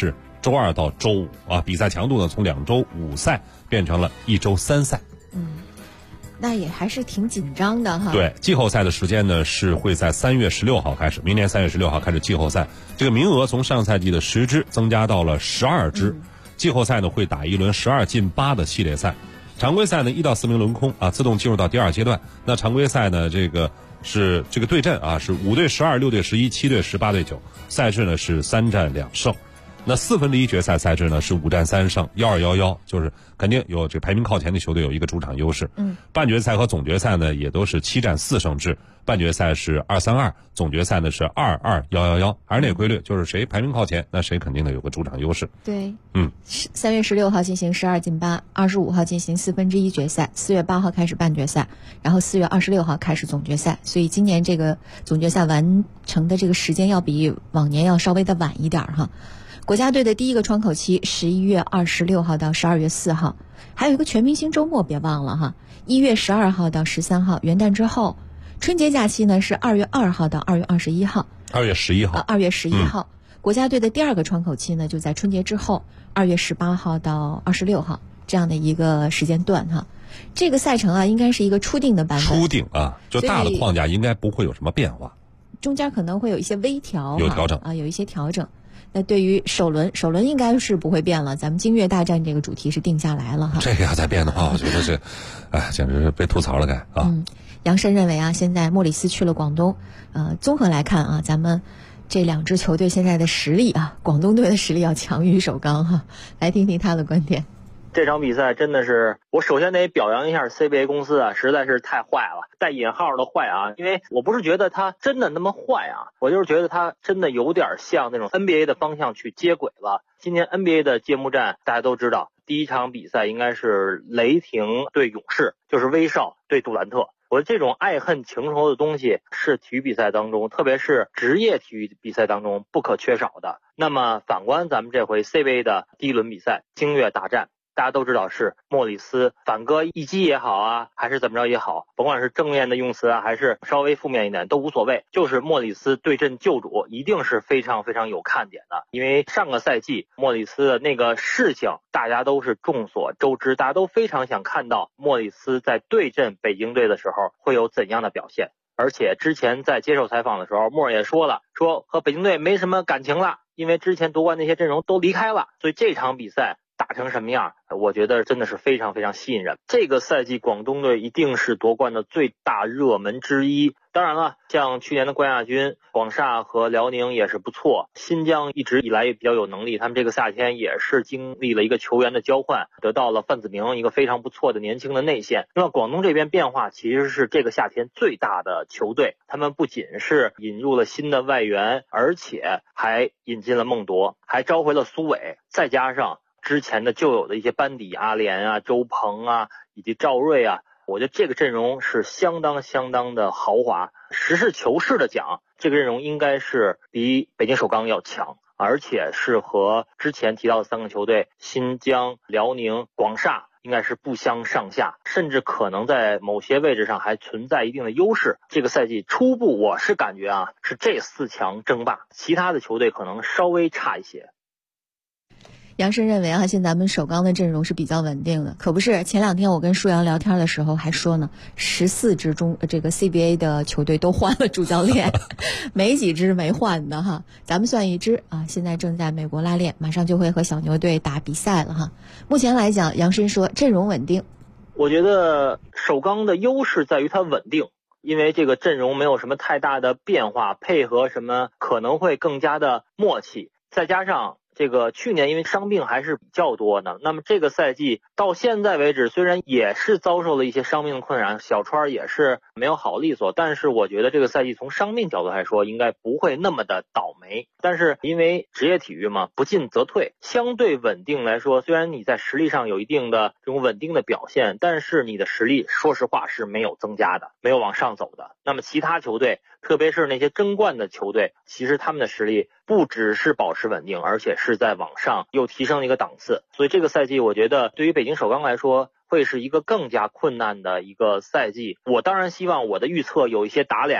周2到周5啊，比赛强度呢从2周5赛变成了1周3赛。 那也还是挺紧张的哈。 对，季后赛的时间呢是会在3月16号开始，明年3月16号开始季后赛。这个名额从上赛季的10支增加到了12支。季后赛呢会打一轮12进8的系列赛，常规赛呢1到4名轮空啊，自动进入到第2阶段。那常规赛呢这个对阵啊是5对12、6对11、7对10、8对9，赛制呢是3战2胜。那1/4决赛赛制呢是5战3胜，12-11，就是肯定有这排名靠前的球队有一个主场优势。半决赛和总决赛呢也都是7战4胜制，半决赛是2-3-2，总决赛呢是2-2-1-1-1，还是那个规律，就是谁排名靠前，那谁肯定的有个主场优势。 对，3月16号进行12进8， 25号进行1/4决赛，4月8号开始半决赛，然后4月26号开始总决赛。所以今年这个总决赛完成的这个时间要比往年要稍微的晚一点哈。国家队的第一个窗口期11月26号到12月4号，还有一个全明星周末别忘了哈，1月12号到13号，元旦之后。春节假期呢是2月2号到2月21号。 2月11号。 2月11号。国家队的第二个窗口期呢就在春节之后，2月18号到26号这样的一个时间段哈。这个赛程啊应该是一个初定的版本。 初定啊，就大的框架应该不会有什么变化。 中间可能会有一些微调。 有调整啊，有一些调整。那对于首轮应该是不会变了，咱们京粤大战这个主题是定下来了哈。 这个要再变的话，我觉得这，简直是被吐槽了该啊。 杨申认为啊，现在莫里斯去了广东，综合来看啊，咱们这2支球队现在的实力啊，广东队的实力要强于首钢哈。来听听他的观点。 这场比赛真的是，我首先得表扬一下 CBA 公司啊，实在是太坏了，带引号的坏啊，因为我不是觉得他真的那么坏啊，我就是觉得他真的有点向那种 NBA 的方向去接轨了。今年 NBA 的揭幕战大家都知道，第一场比赛应该是雷霆对勇士，就是威少对杜兰特。我这种爱恨情仇的东西是体育比赛当中，特别是职业体育比赛当中不可缺少的。那么反观咱们这回 CBA 的第一轮比赛京粤大战，大家都知道是莫里斯反戈一击也好啊，还是怎么着也好，甭管是正面的用词啊，还是稍微负面一点都无所谓，就是莫里斯对阵旧主一定是非常非常有看点的。因为上个赛季莫里斯的那个事情大家都是众所周知，大家都非常想看到莫里斯在对阵北京队的时候会有怎样的表现。而且之前在接受采访的时候，莫尔也说了，说和北京队没什么感情了，因为之前夺冠那些阵容都离开了，所以这场比赛打成什么样，我觉得真的是非常非常吸引人。这个赛季广东队一定是夺冠的最大热门之一。当然了，像去年的冠亚军广厦和辽宁也是不错，新疆一直以来也比较有能力，他们这个夏天也是经历了一个球员的交换，得到了范子铭一个非常不错的年轻的内线。那么广东这边变化其实是这个夏天最大的球队，他们不仅是引入了新的外援，而且还引进了孟铎，还召回了苏伟，再加上之前的旧有的一些班底，阿联啊、周鹏啊以及赵睿啊，我觉得这个阵容是相当的豪华。实事求是的讲，这个阵容应该是比北京首钢要强，而且是和之前提到的3个球队新疆、辽宁、广厦应该是不相上下，甚至可能在某些位置上还存在一定的优势。这个赛季初步我是感觉啊，是这4强争霸，其他的球队可能稍微差一些。 杨申认为啊，现在咱们首钢的阵容是比较稳定的，可不是。前2天我跟舒阳聊天的时候还说呢，14支这个 CBA 的球队都换了主教练，没几支没换的哈。咱们算一支啊，现在正在美国拉练，马上就会和小牛队打比赛了哈。目前来讲，杨申说阵容稳定。 我觉得首钢的优势在于它稳定，因为这个阵容没有什么太大的变化，配合什么可能会更加的默契，再加上这个去年因为伤病还是比较多的，那么这个赛季到现在为止虽然也是遭受了一些伤病的困扰，小川也是没有好利索，但是我觉得这个赛季从伤病角度来说应该不会那么的倒霉。但是因为职业体育嘛，不进则退，相对稳定来说，虽然你在实力上有一定的这种稳定的表现，但是你的实力说实话是没有增加的，没有往上走的。那么其他球队特别是那些争冠的球队，其实他们的实力不只是保持稳定，而且是在往上又提升了一个档次。所以这个赛季我觉得对于北京首钢来说会是一个更加困难的一个赛季。我当然希望我的预测有一些打脸啊，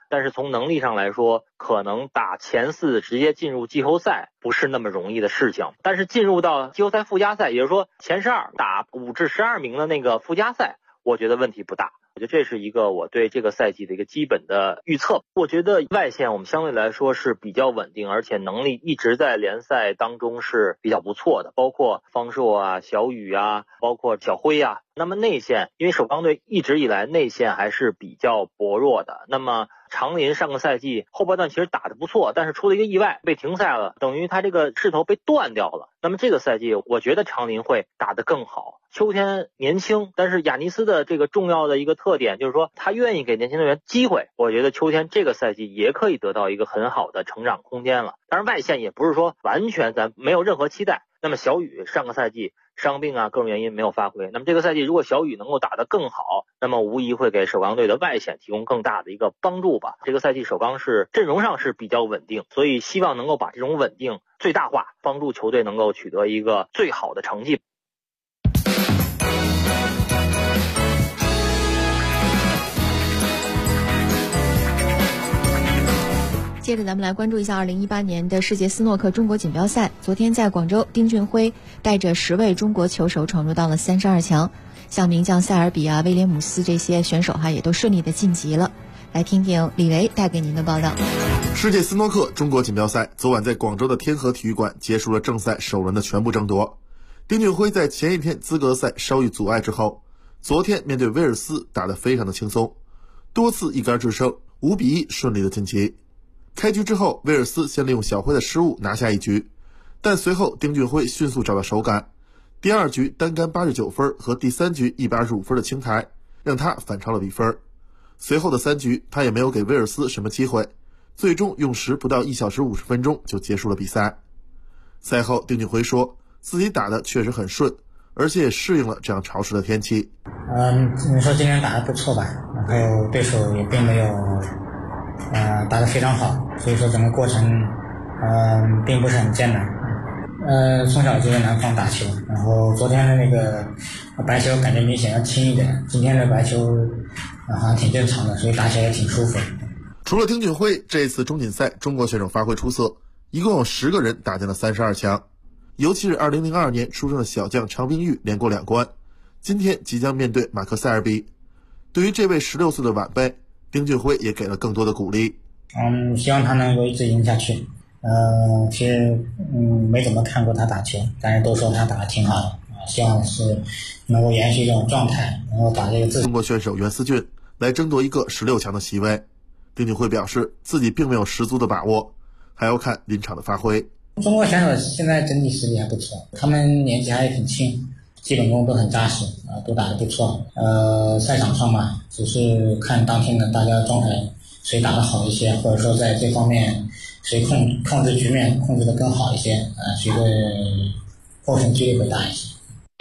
但是从能力上来说，可能打前4直接进入季后赛不是那么容易的事情。但是进入到季后赛附加赛，也就是说前12打5至12名的那个附加赛，我觉得问题不大。我觉得这是一个我对这个赛季的一个基本的预测。我觉得外线我们相对来说是比较稳定，而且能力一直在联赛当中是比较不错的，包括方硕啊、小雨啊，包括小辉啊。那么内线，因为首钢队一直以来内线还是比较薄弱的。那么长林上个赛季后半段其实打得不错，但是出了一个意外被停赛了，等于他这个势头被断掉了。那么这个赛季我觉得长林会打得更好。秋天年轻，但是亚尼斯的这个重要的一个特点就是说他愿意给年轻队员机会，我觉得秋天这个赛季也可以得到一个很好的成长空间了。当然外线也不是说完全咱没有任何期待。那么小雨上个赛季伤病啊各种原因没有发挥，那么这个赛季如果小雨能够打得更好，那么无疑会给首钢队的外线提供更大的一个帮助吧。这个赛季首钢是阵容上是比较稳定，所以希望能够把这种稳定最大化，帮助球队能够取得一个最好的成绩。 接着咱们来关注一下2018年的世界斯诺克中国锦标赛。昨天在广州，丁俊晖带着10位中国球手闯入到了32强，像名将塞尔比啊、威廉姆斯这些选手也都顺利的晋级了。来听听李维带给您的报道。 世界斯诺克中国锦标赛昨晚在广州的天河体育馆结束了正赛首轮的全部争夺。丁俊晖在前一天资格赛稍遇阻碍之后，昨天面对威尔斯打得非常的轻松，多次一杆制胜，5比1顺利的晋级。开局之后，威尔斯先利用小辉的失误拿下一局，但随后丁俊晖迅速找到手感，第2局单杆89分和第3局125分的清台，让他反超了比分。随后的3局他也没有给威尔斯什么机会，最终用时不到1小时50分钟就结束了比赛。赛后丁俊晖说自己打的确实很顺，而且也适应了这样潮湿的天气。 你说今天打得不错吧，然后对手也并没有打得非常好，所以说整个过程并不是很艰难。从小就在南方打球，然后昨天的那个白球感觉明显要轻一点，今天的白球好像挺正常的，所以打起来也挺舒服。 除了丁俊晖，这一次中锦赛中国选手发挥出色，一共有10个人打进了32强，尤其是2002年出生的小将常冰玉连过2关，今天即将面对马克塞尔比。对于这位16岁的晚辈，丁俊晖也给了更多的鼓励。 希望他能够一直赢下去。其实没怎么看过他打球，但是都说他打得挺好的，希望是能够延续这种状态，能够把这个中国选手袁思俊来争夺一个16强的席位。丁俊晖表示自己并没有十足的把握，还要看临场的发挥。 中国选手现在整体实力还不错，他们年纪还挺轻，基本功都很扎实，都打得不错。赛场上嘛，只是看当天的大家的状态，谁打得好一些，或者说在这方面谁控制局面控制得更好一些，谁的获胜几率会大一些。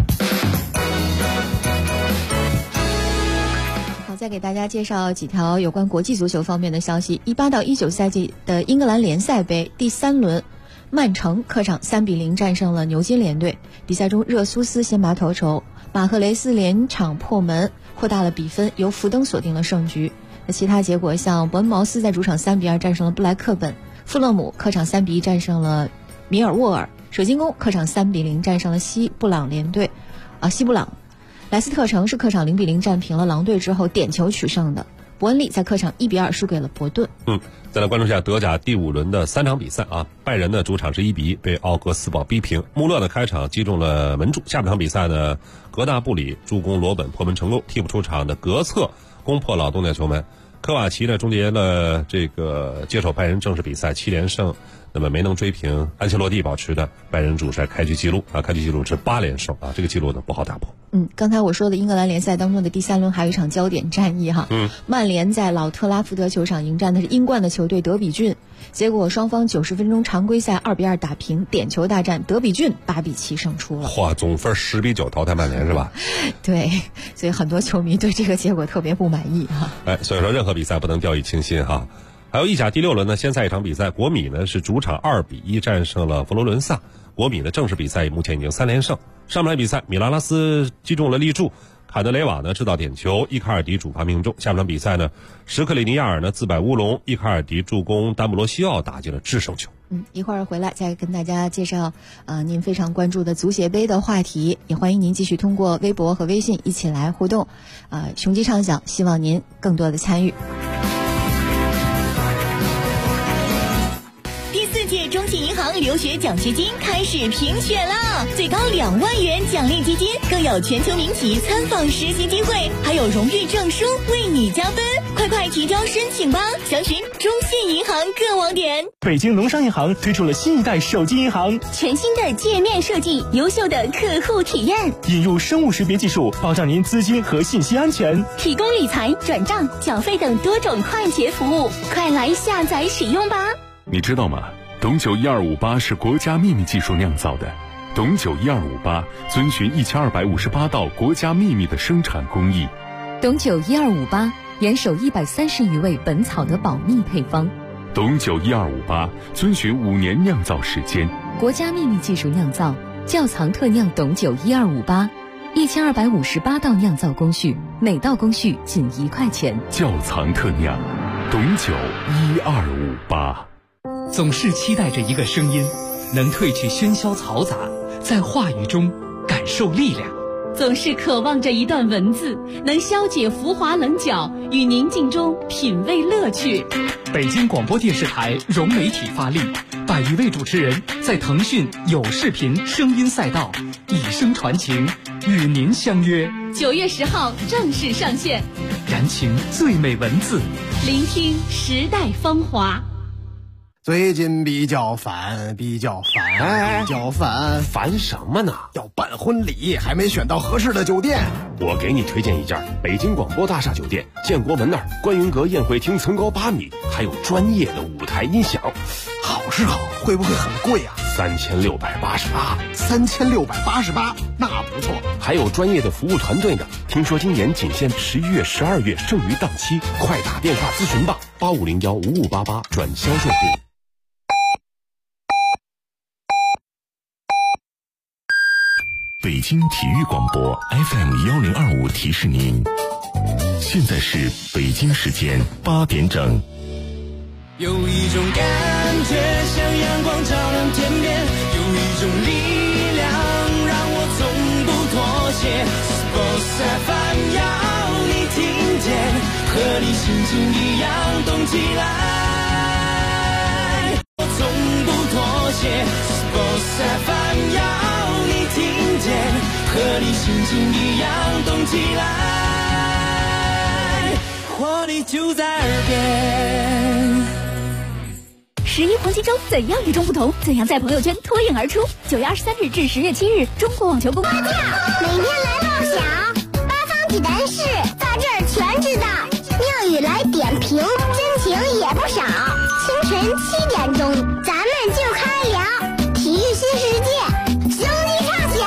再给大家介绍几条有关国际足球方面的消息。18到19赛季的英格兰联赛杯第3轮，曼城客场3比0战胜了牛津联队。比赛中，热苏斯先拔头筹，马赫雷斯连场破门，扩大了比分，由福登锁定了胜局。其他结果像伯恩茅斯在主场3比2战胜了布莱克本，富勒姆客场3比1战胜了米尔沃尔，水晶宫客场3比0战胜了西布朗联队。西布朗莱斯特城是客场0比0战平了狼队之后点球取胜的。伯恩利在客场1比2输给了伯顿。 再来关注一下德甲第5轮的3场比赛啊。拜仁的主场是1比1被奥格斯堡逼平，穆勒的开场击中了门柱。下半场比赛呢，格纳布里助攻罗本破门成功，替补出场的格策攻破老东家球门。科瓦奇呢终结了这个接手拜仁正式比赛7连胜，那么没能追平安切洛蒂保持的拜仁主帅开局纪录开局纪录是8连胜这个纪录呢不好打破。 刚才我说的英格兰联赛当中的第3轮还有一场焦点战役曼联在老特拉福德球场迎战的是英冠的球队德比郡，结果双方90分钟常规赛2比2打平，点球大战，德比郡8比7胜出了。 总分10比9淘汰曼联是吧？ 对，所以很多球迷对这个结果特别不满意所以说任何比赛不能掉以轻心还有意甲第6轮呢，先赛一场比赛，国米呢是主场2比1战胜了佛罗伦萨。国米的正式比赛目前已经3连胜。上半场比赛，米拉拉斯击中了立柱， 坎德雷瓦呢制造点球，伊卡尔迪主罚命中。下半场比赛呢，什克里尼亚尔呢自摆乌龙，伊卡尔迪助攻丹布罗西奥打进了制胜球。 一会儿回来再跟大家介绍您非常关注的足协杯的话题，也欢迎您继续通过微博和微信一起来互动。雄鸡畅想，希望您更多的参与。 届中信银行留学奖学金开始评选了，最高2万元奖励基金，更有全球名企参访实习机会，还有荣誉证书为你加分。快提交申请吧，详询中信银行各网点。 北京农商银行推出了新一代手机银行， 全新的界面设计，优秀的客户体验， 引入生物识别技术，保障您资金和信息安全， 提供理财、转账、缴费等多种快捷服务，快来下载使用吧。 你知道吗？董酒1258是国家秘密技术酿造的，董酒1258遵循1258道国家秘密的生产工艺。 董酒1258严守130余位本草的保密配方。 董酒1258遵循5年酿造时间， 国家秘密技术酿造，窖藏特酿董酒1258，1258道酿造工序，每道工序仅1块钱。 窖藏特酿，董酒1258。 总是期待着一个声音，能褪去喧嚣嘈杂，在话语中感受力量。 总是渴望着一段文字，能消解浮华棱角，与宁静中品味乐趣。 北京广播电视台融媒体发力，100余位主持人在腾讯有视频声音赛道以声传情，与您相约。 9月10号正式上线， 燃情最美文字， 聆听时代风华。 最近比较烦， 烦什么呢？ 要办婚礼，还没选到合适的酒店。 我给你推荐一家北京广播大厦酒店，建国门那儿观云阁宴会厅层高8米，还有专业的舞台音响。 好是好，会不会很贵啊 ？3688， 那不错。 还有专业的服务团队呢。听说今年仅限11月、12月剩余档期，快打电话咨询吧，85015588转销售部。 北京体育广播 FM1025提示您，现在是北京时间8点整。 有一种感觉像阳光照亮天边，有一种力量让我从不妥协。Sports FM 要你听见，和你心情一样动起来。我从不妥协。Sports FM 要你听见，和你心情一样动起来。活力就在耳边。 11黄金周怎样与众不同？怎样在朋友圈脱颖而出？9月23日至10月7日，中国网球公开。 每天来报晓，8方体坛事在这儿全知道。妙语来点评，真情也不少。清晨7点钟，咱们就开聊体育新世界，雄鸡畅想。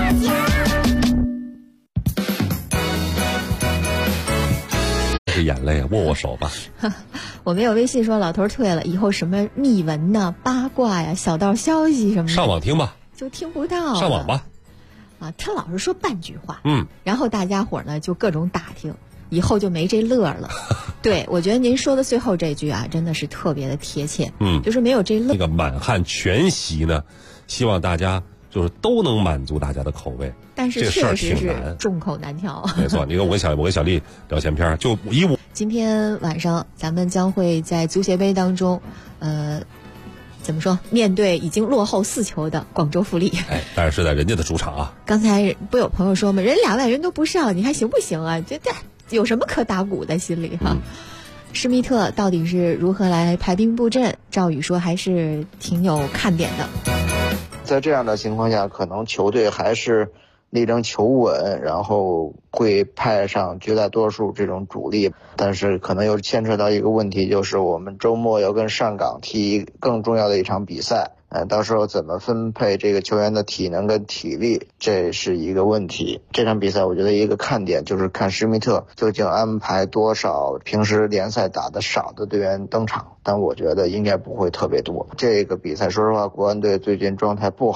这眼泪啊，握握手吧。 我没有微信说老头退了，以后什么秘闻呐、八卦呀、小道消息什么的， 上网听吧， 就听不到。 上网吧。 他老是说半句话， 然后大家伙呢就各种打听，以后就没这乐了。对，我觉得您说的最后这句啊，真的是特别的贴切。就是没有这乐。 那个满汉全席呢，希望大家就是都能满足大家的口味。 但是确实是众口难调。 没错，你看我跟小丽聊闲篇，就以我。 今天晚上咱们将会在足协杯当中，怎么说？面对已经落后4球的广州富力， 但是在人家的主场啊。 刚才不有朋友说吗？人2万人都不上，你还行不行啊？这有什么可打鼓的心里哈？施密特到底是如何来排兵布阵？赵宇说还是挺有看点的。 在这样的情况下，可能球队还是力争求稳，然后会派上绝大多数这种主力，但是可能又牵扯到一个问题，就是我们周末要跟上港踢更重要的一场比赛，到时候怎么分配这个球员的体能跟体力，这是一个问题。这场比赛我觉得一个看点就是看施密特究竟安排多少平时联赛打得少的队员登场，但我觉得应该不会特别多。这个比赛说实话，国安队最近状态不好，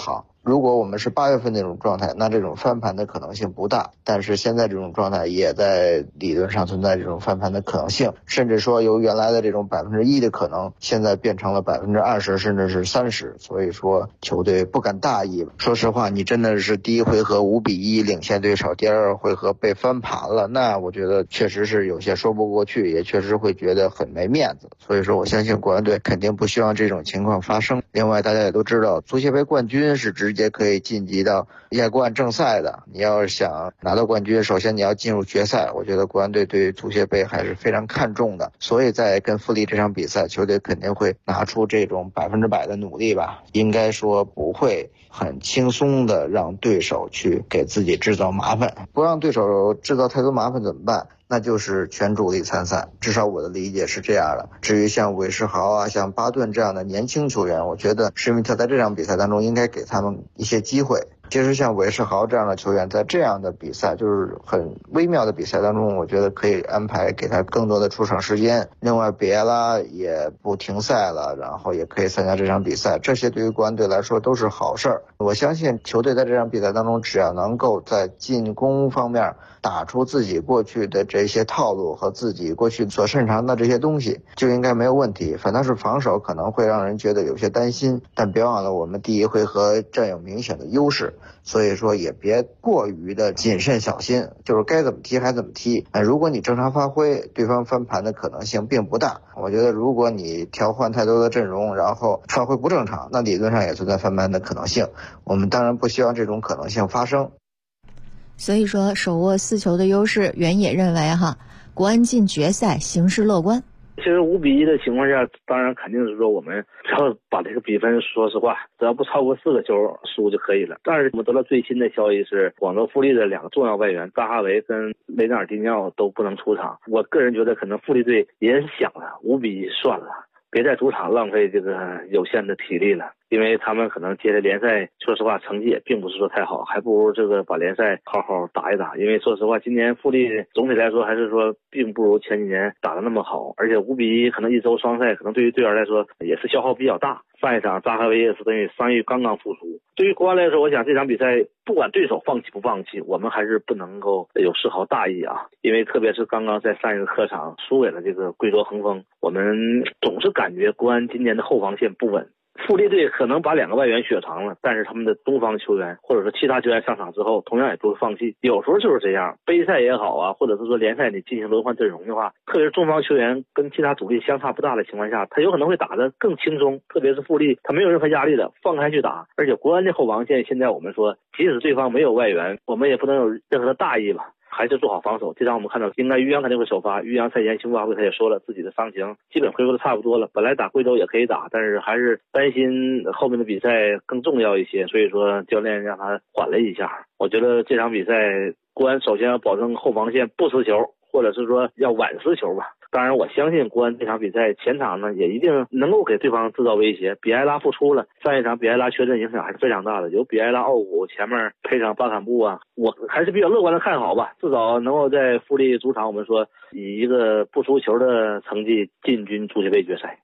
如果我们是8月份那种状态，那这种翻盘的可能性不大，但是现在这种状态也在理论上存在这种翻盘的可能性，甚至说由原来的这种1%的可能，现在变成了20%甚至是30%，所以说球队不敢大意。说实话，你真的是第一回合5-1领先对手，第2回合被翻盘了，那我觉得确实是有些说不过去，也确实会觉得很没面子。所以说我相信国安队肯定不希望这种情况发生。另外大家也都知道，足协杯冠军是直接可以晋级到亚冠正赛的，你要是想拿到冠军，首先你要进入决赛，我觉得国安队对于足协杯还是非常看重的，所以在跟富力这场比赛，球队肯定会拿出这种100%的努力吧，应该说不会很轻松的让对手去给自己制造麻烦，不让对手制造太多麻烦怎么办？那就是全主力参赛，至少我的理解是这样的。至于像韦世豪啊、像巴顿这样的年轻球员，我觉得施密特在这场比赛当中应该给他们一些机会。其实像韦世豪这样的球员，在这样的比赛，就是很微妙的比赛当中，我觉得可以安排给他更多的出场时间。另外，比埃拉也不停赛了，然后也可以参加这场比赛，这些对于国安队来说都是好事儿。我相信球队在这场比赛当中，只要能够在进攻方面打出自己过去的这些套路和自己过去所擅长的这些东西，就应该没有问题。反倒是防守可能会让人觉得有些担心，但别忘了我们第一回合占有明显的优势，所以说也别过于的谨慎小心，就是该怎么踢还怎么踢。如果你正常发挥，对方翻盘的可能性并不大。我觉得如果你调换太多的阵容，然后发挥不正常，那理论上也存在翻盘的可能性。我们当然不希望这种可能性发生。 所以说手握4球的优势，原野认为国安进决赛形势乐观。 其实5-1的情况下，当然肯定是说我们只要把这个比分，说实话，只要不超过4个球输就可以了。但是我们得到最新的消息是，广州富力的2个重要外援扎哈维跟雷纳尔迪尼奥都不能出场。我个人觉得可能富力队也想了，5-1算了，别在主场浪费这个有限的体力了。因为他们可能接着联赛，说实话成绩也并不是说太好，还不如这个把联赛好好打一打。因为说实话，今年富力总体来说还是说并不如前几年打得那么好，而且5-1可能1周双赛，可能对于队员来说也是消耗比较大。上一场扎哈维也是等于3月刚刚复出。对于国安来说，我想这场比赛不管对手放弃不放弃，我们还是不能够有丝毫大意啊。因为特别是刚刚在上一个客场输给了这个贵州恒丰，我们总是感觉国安今年的后防线不稳。富力队可能把2个外援雪藏了，但是他们的东方球员或者说其他球员上场之后，同样也不会放弃。有时候就是这样，杯赛也好啊，或者是说联赛你进行轮换阵容的话，特别是中方球员跟其他主力相差不大的情况下，他有可能会打得更轻松。特别是富力，他没有任何压力的放开去打。而且国安的后防线现在我们说，即使对方没有外援，我们也不能有任何的大意吧。还是做好防守。这场我们看到，应该于洋肯定会首发。于洋赛前新闻发布会他也说了，自己的伤情基本恢复的差不多了。本来打贵州也可以打，但是还是担心后面的比赛更重要一些，所以说教练让他缓了一下。我觉得这场比赛国安首先要保证后防线不失球，或者是说要晚失球吧。当然我相信国安这场比赛前场呢也一定能够给对方制造威胁。比埃拉复出了，上一场比埃拉缺阵影响还是非常大的，有比埃拉奥古前面配上巴坎布啊，我还是比较乐观的看好吧，至少能够在富力主场我们说以一个不输球的成绩进军足协杯决赛。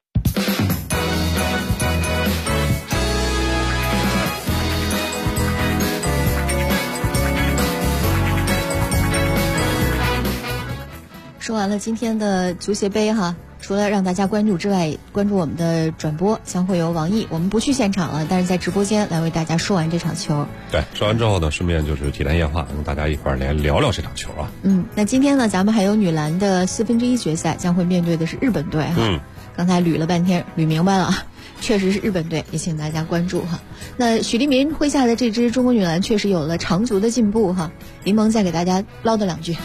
说完了今天的足协杯除了让大家关注之外，关注我们的转播将会由王毅，我们不去现场了，但是在直播间来为大家说完这场球。 对，说完之后呢，顺便就是体坛夜话，跟大家一块儿来聊聊这场球啊。 那今天呢，咱们还有女篮的1/4决赛，将会面对的是日本队刚才捋了半天，捋明白了，确实是日本队，也请大家关注那许利民麾下的这支中国女篮确实有了长足的进步林萌再给大家唠叨两句。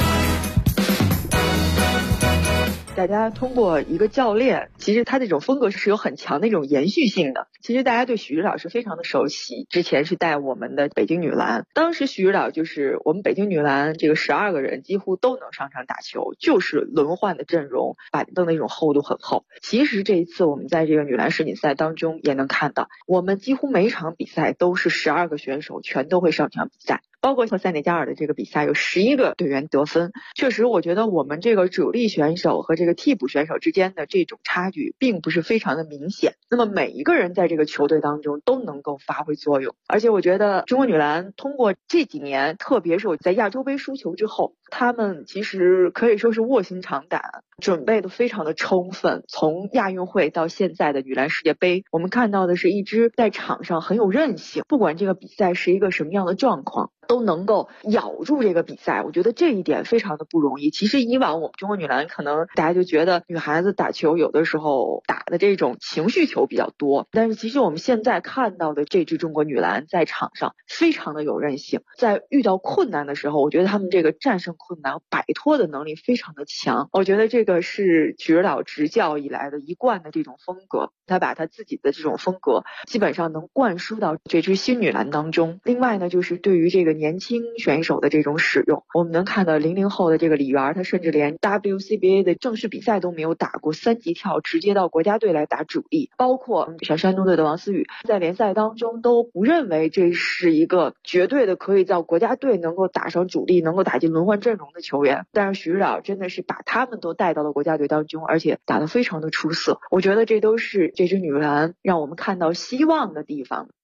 大家通过一个教练，其实他这种风格是有很强的一种延续性的。其实大家对许指导是非常的熟悉，之前是带我们的北京女篮，当时许指导就是我们北京女篮这个12个人几乎都能上场打球，就是轮换的阵容，板凳的那种厚度很厚。其实这一次我们在这个女篮世锦赛当中也能看到，我们几乎每场比赛都是12个选手全都会上场比赛。 包括塞内加尔的这个比赛有11个队员得分，确实我觉得我们这个主力选手和这个替补选手之间的这种差距并不是非常的明显。那么每一个人在这个球队当中都能够发挥作用，而且我觉得中国女篮通过这几年，特别是我在亚洲杯输球之后，他们其实可以说是卧薪尝胆，准备的非常的充分。从亚运会到现在的女篮世界杯，我们看到的是一支在场上很有韧性，不管这个比赛是一个什么样的状况，都能够咬住这个比赛。我觉得这一点非常的不容易。其实以往我们中国女篮可能大家就觉得女孩子打球有的时候打的这种情绪球比较多，但是其实我们现在看到的这支中国女篮在场上非常的有韧性，在遇到困难的时候，我觉得他们这个战胜困难摆脱的能力非常的强。我觉得这个是许指导执教以来的一贯的这种风格，他把他自己的这种风格基本上能灌输到这支新女篮当中。另外呢，就是对于这个年轻选手的这种使用，我们能看到00后的这个李媛，他甚至连 WCBA 的正式比赛都没有打过，3级跳直接到国家队来打主力。包括像山东队的王思雨在联赛当中都不认为这是一个绝对的可以在国家队能够打上主力，能够打进轮换阵容的球员，但是许指导真的是把他们都带到了国家队当中，而且打得非常的出色。我觉得这都是这支女篮让我们看到希望的地方。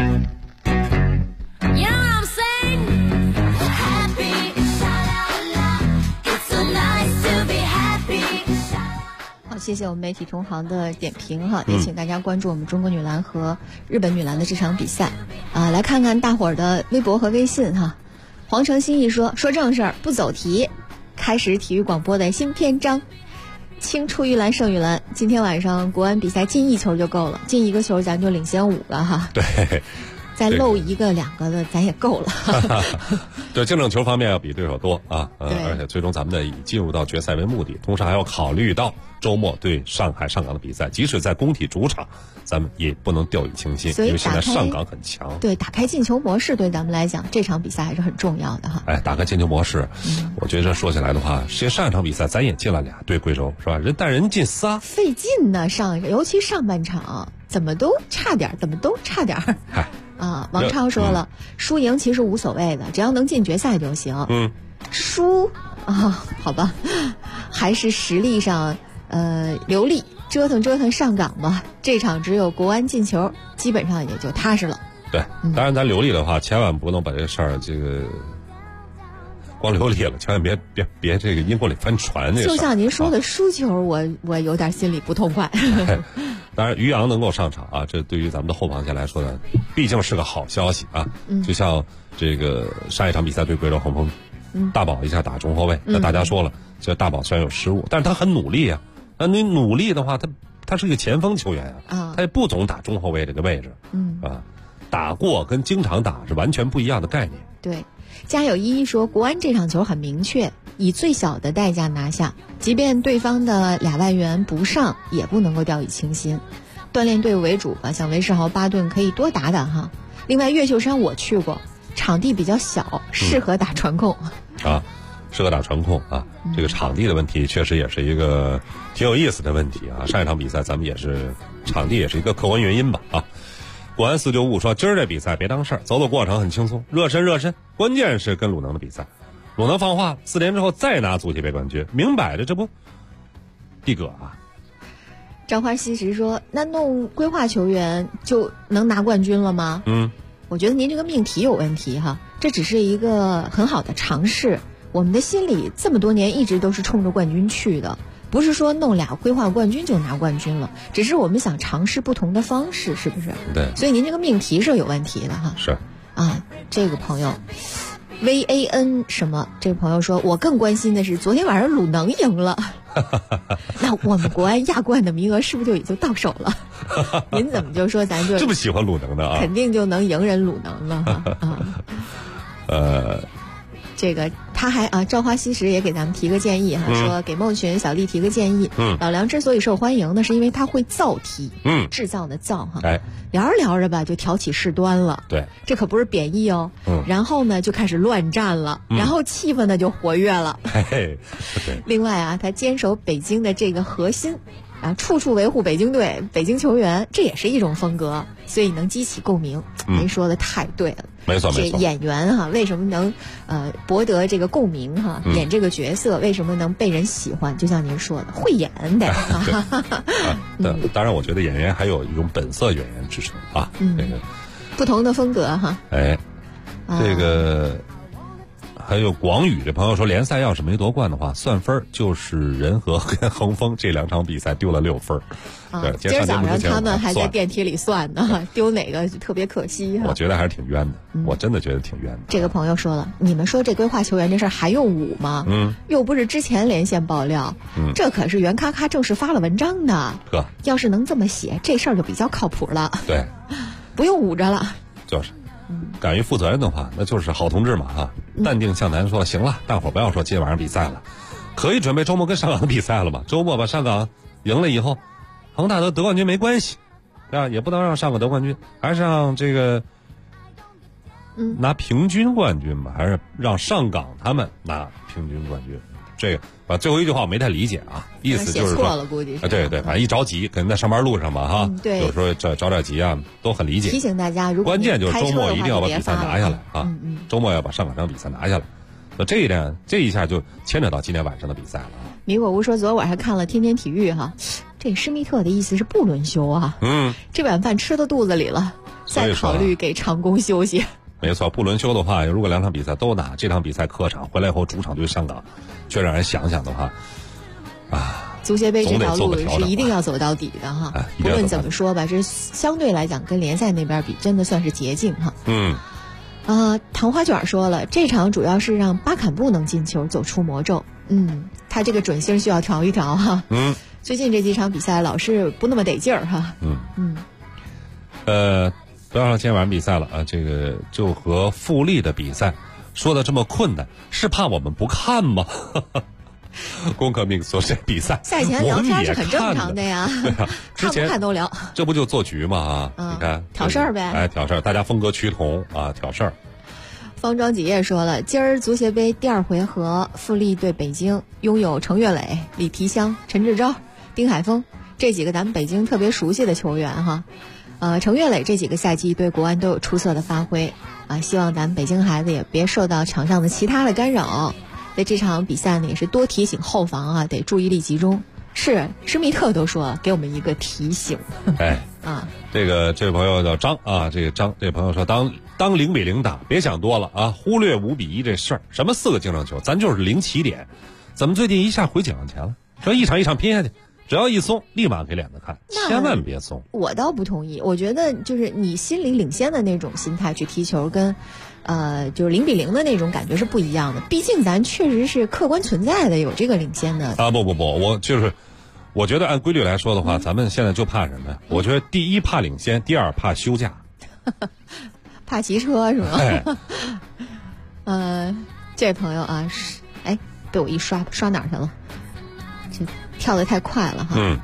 好，谢谢我们媒体同行的点评哈，也请大家关注我们中国女篮和日本女篮的这场比赛来看看大伙儿的微博和微信哈。黄成新一说正事儿不走题，开始体育广播的新篇章。青出于蓝胜于蓝，今天晚上国安比赛进1球就够了，进1个球咱就领先5个哈。 对， 再漏1个2个的咱也够了。 对，净胜球方面要比对手多啊，而且最终咱们呢以进入到决赛为目的，同时还要考虑到周末对上海上港的比赛，即使在工体主场，咱们也不能掉以轻心，因为现在上港很强。 对，打开进球模式对咱们来讲，这场比赛还是很重要的哈。 打开进球模式，我觉得说起来的话，其实上一场比赛咱也进了2对贵州，是吧？但人进仨， 费劲呢，尤其上半场怎么都差点。王超说了，输赢其实无所谓的，只要能进决赛就行。输好吧，还是实力上流利，折腾上港吧。这场只有国安进球，基本上也就踏实了。 对，当然咱流利的话，千万不能把这个事儿光流利了，千万别这个阴沟里翻船。 就像您说的输球，我有点心里不痛快。 当然，于洋能够上场啊，这对于咱们的后防线来说呢，毕竟是个好消息啊。就像这个上一场比赛对贵州恒丰，大宝一下打中后卫，那大家说了，这大宝虽然有失误，但是他很努力啊。那你努力的话，他是个前锋球员啊，他也不总打中后卫这个位置。打过跟经常打是完全不一样的概念。 对，家有依依说，国安这场球很明确，以最小的代价拿下，即便对方的2外援不上，也不能够掉以轻心。锻炼队伍为主吧，像韦世豪、巴顿可以多打打哈。另外，越秀山我去过，场地比较小，适合打传控。 适合打传控啊。这个场地的问题确实也是一个挺有意思的问题啊。上一场比赛咱们也是场地也是一个客观原因吧啊。国安495说，今儿这比赛别当事儿，走过程很轻松，热身，关键是跟鲁能的比赛。鲁能放话4年之后再拿足协杯冠军，明摆着这不地葛啊。 张花西实说，那弄规划球员就能拿冠军了吗？我觉得您这个命题有问题哈，这只是一个很好的尝试。我们的心里这么多年一直都是冲着冠军去的，不是说弄俩规划冠军就拿冠军了，只是我们想尝试不同的方式，是不是？ 对。 所以您这个命题是有问题的哈。 是。 这个朋友 VAN 什么？这个朋友说，我更关心的是昨天晚上鲁能赢了，那我们国安亚冠的名额是不是就也就到手了？您怎么就说咱就这么喜欢鲁能的啊？ 肯定就能赢人鲁能了哈。这个他还赵花西实也给咱们提个建议哈，说给梦群小丽提个建议。老梁之所以受欢迎呢，是因为他会造题，制造的造哈。聊着聊着吧，就挑起事端了。 对， 这可不是贬义哦。然后呢，就开始乱战了，然后气氛呢就活跃了。 对。 另外他坚守北京的这个核心， 啊，处处维护北京队、北京球员，这也是一种风格，所以能激起共鸣。您说的太对了， 没错没错。 这演员哈，为什么能博得这个共鸣哈？演这个角色为什么能被人喜欢？就像您说的，会演的。 当然，我觉得演员还有一种本色演员之称啊，这个不同的风格哈。 哎，这个。还有广宇这朋友说，联赛要是没夺冠的话，算分就是仁和跟恒丰这2场比赛丢了6分。 对，今儿早上他们还在电梯里算呢，丢哪个特别可惜哈。 我觉得还是挺冤的，我真的觉得挺冤的。 这个朋友说了，你们说这规划球员这事儿还用捂吗？又不是之前连线爆料，这可是袁咔咔正式发了文章的。要是能这么写，这事儿就比较靠谱了。 对， 不用捂着了。 就是。敢于负责任的话，那就是好同志嘛哈！淡定向南说，行了，大伙儿不要说今天晚上比赛了，可以准备周末跟上港的比赛了吧？周末把上港赢了以后，恒大得冠军没关系，对吧？也不能让上港得冠军，还是让这个拿平均冠军吧，还是让上港他们拿平均冠军？这个最后一句话我没太理解啊，意思就是说， 写错了估计是。 对，反正一着急，可能在上班路上嘛哈， 对， 有时候着点急啊，都很理解。 提醒大家，如果关键就是周末一定要把比赛拿下来啊，周末要把上港场比赛拿下来。那这一下就牵扯到今天晚上的比赛了啊。 米果屋说，昨晚上看了天天体育哈，这施密特的意思是不轮休啊，这碗饭吃到肚子里了，再考虑给长工休息。 没错，不轮休的话，如果2场比赛都拿，这场比赛客场回来以后主场对上港，却让人想想的话， 足协杯这条路是一定要走到底的哈。不论怎么说吧，这相对来讲跟联赛那边比，真的算是捷径哈。糖花卷说了，这场主要是让巴坎布能进球，走出魔咒。他这个准星需要调一调哈。最近这几场比赛老是不那么得劲儿哈。 不要说今天晚上比赛了啊，这个就和富力的比赛说的这么困难，是怕我们不看吗？攻克命说这比赛赛前聊天是很正常的呀， 对啊，之前看都聊， 这不就做局吗？你看挑事儿呗， 挑事儿，大家风格趋同啊，挑事儿。 方庄几叶说了，今儿足协杯第2回合，富力对北京拥有程岳磊、李提香、陈志钊、丁海峰这几个咱们北京特别熟悉的球员哈。程岳磊这几个赛季对国安都有出色的发挥啊，希望咱们北京孩子也别受到场上的其他的干扰。在这场比赛呢，也是多提醒后防啊，得注意力集中。是施密特都说给我们一个提醒。 这位朋友叫张啊，这位朋友说，当0-0打，别想多了啊，忽略5-1这事儿，什么4个净胜球，咱就是0起点，怎么最近一下回9向前了？说一场一场拼下去。只要一松，立马给脸子看，千万别松。 我倒不同意，我觉得就是你心里领先的那种心态去踢球，跟就是0-0的那种感觉是不一样的。毕竟咱确实是客观存在的有这个领先的啊！不，我觉得按规律来说的话，咱们现在就怕什么呀？我觉得第一怕领先，第2怕休假， 怕骑车是吗？这位朋友啊，被我一刷哪儿去了？这跳得太快了哈。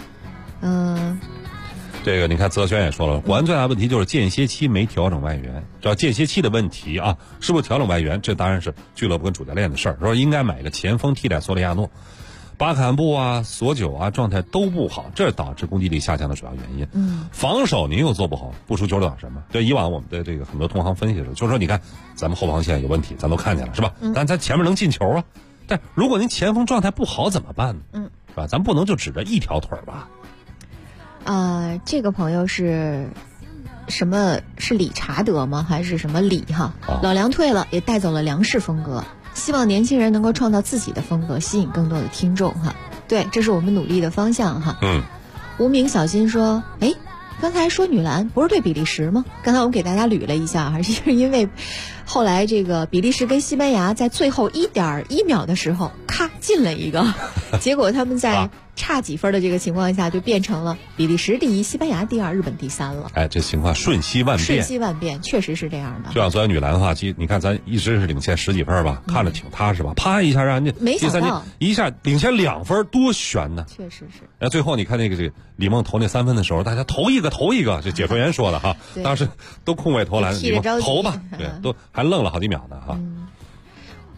这个你看，泽轩也说了，国安最大问题就是间歇期没调整外援。只要间歇期的问题啊，是不是调整外援？这当然是俱乐部跟主教练的事儿。说应该买个前锋替代索里亚诺，巴坎布啊、索九啊状态都不好，这导致攻击力下降的主要原因。防守您又做不好，不输球党什么？对，以往我们的这个很多同行分析的时候，就是说你看咱们后防线有问题，咱都看见了是吧？但咱前面能进球啊。但如果您前锋状态不好怎么办呢？是吧？咱不能就指着一条腿吧？ 这个朋友是什么？是理查德吗？还是什么李哈？老梁退了，也带走了梁氏风格。希望年轻人能够创造自己的风格，吸引更多的听众哈。对，这是我们努力的方向哈。无名小新说，刚才说女篮不是对比利时吗？刚才我们给大家捋了一下，还是因为后来这个比利时跟西班牙在最后1.1秒的时候，咔进了一个，结果他们在差几分的这个情况下，就变成了比利时第1，西班牙第2，日本第3了。 这情况瞬息万变。 瞬息万变，确实是这样的。 就像昨天女篮的话，你看咱一直是领先10几分吧，看着挺踏实吧，啪一下让人家没想到一下领先2分，多悬呢！ 确实是。 最后你看这个李梦投那3分的时候，大家投一个，这解说员说的哈，当时都空位投篮，李梦投吧，对，都还愣了好几秒呢哈。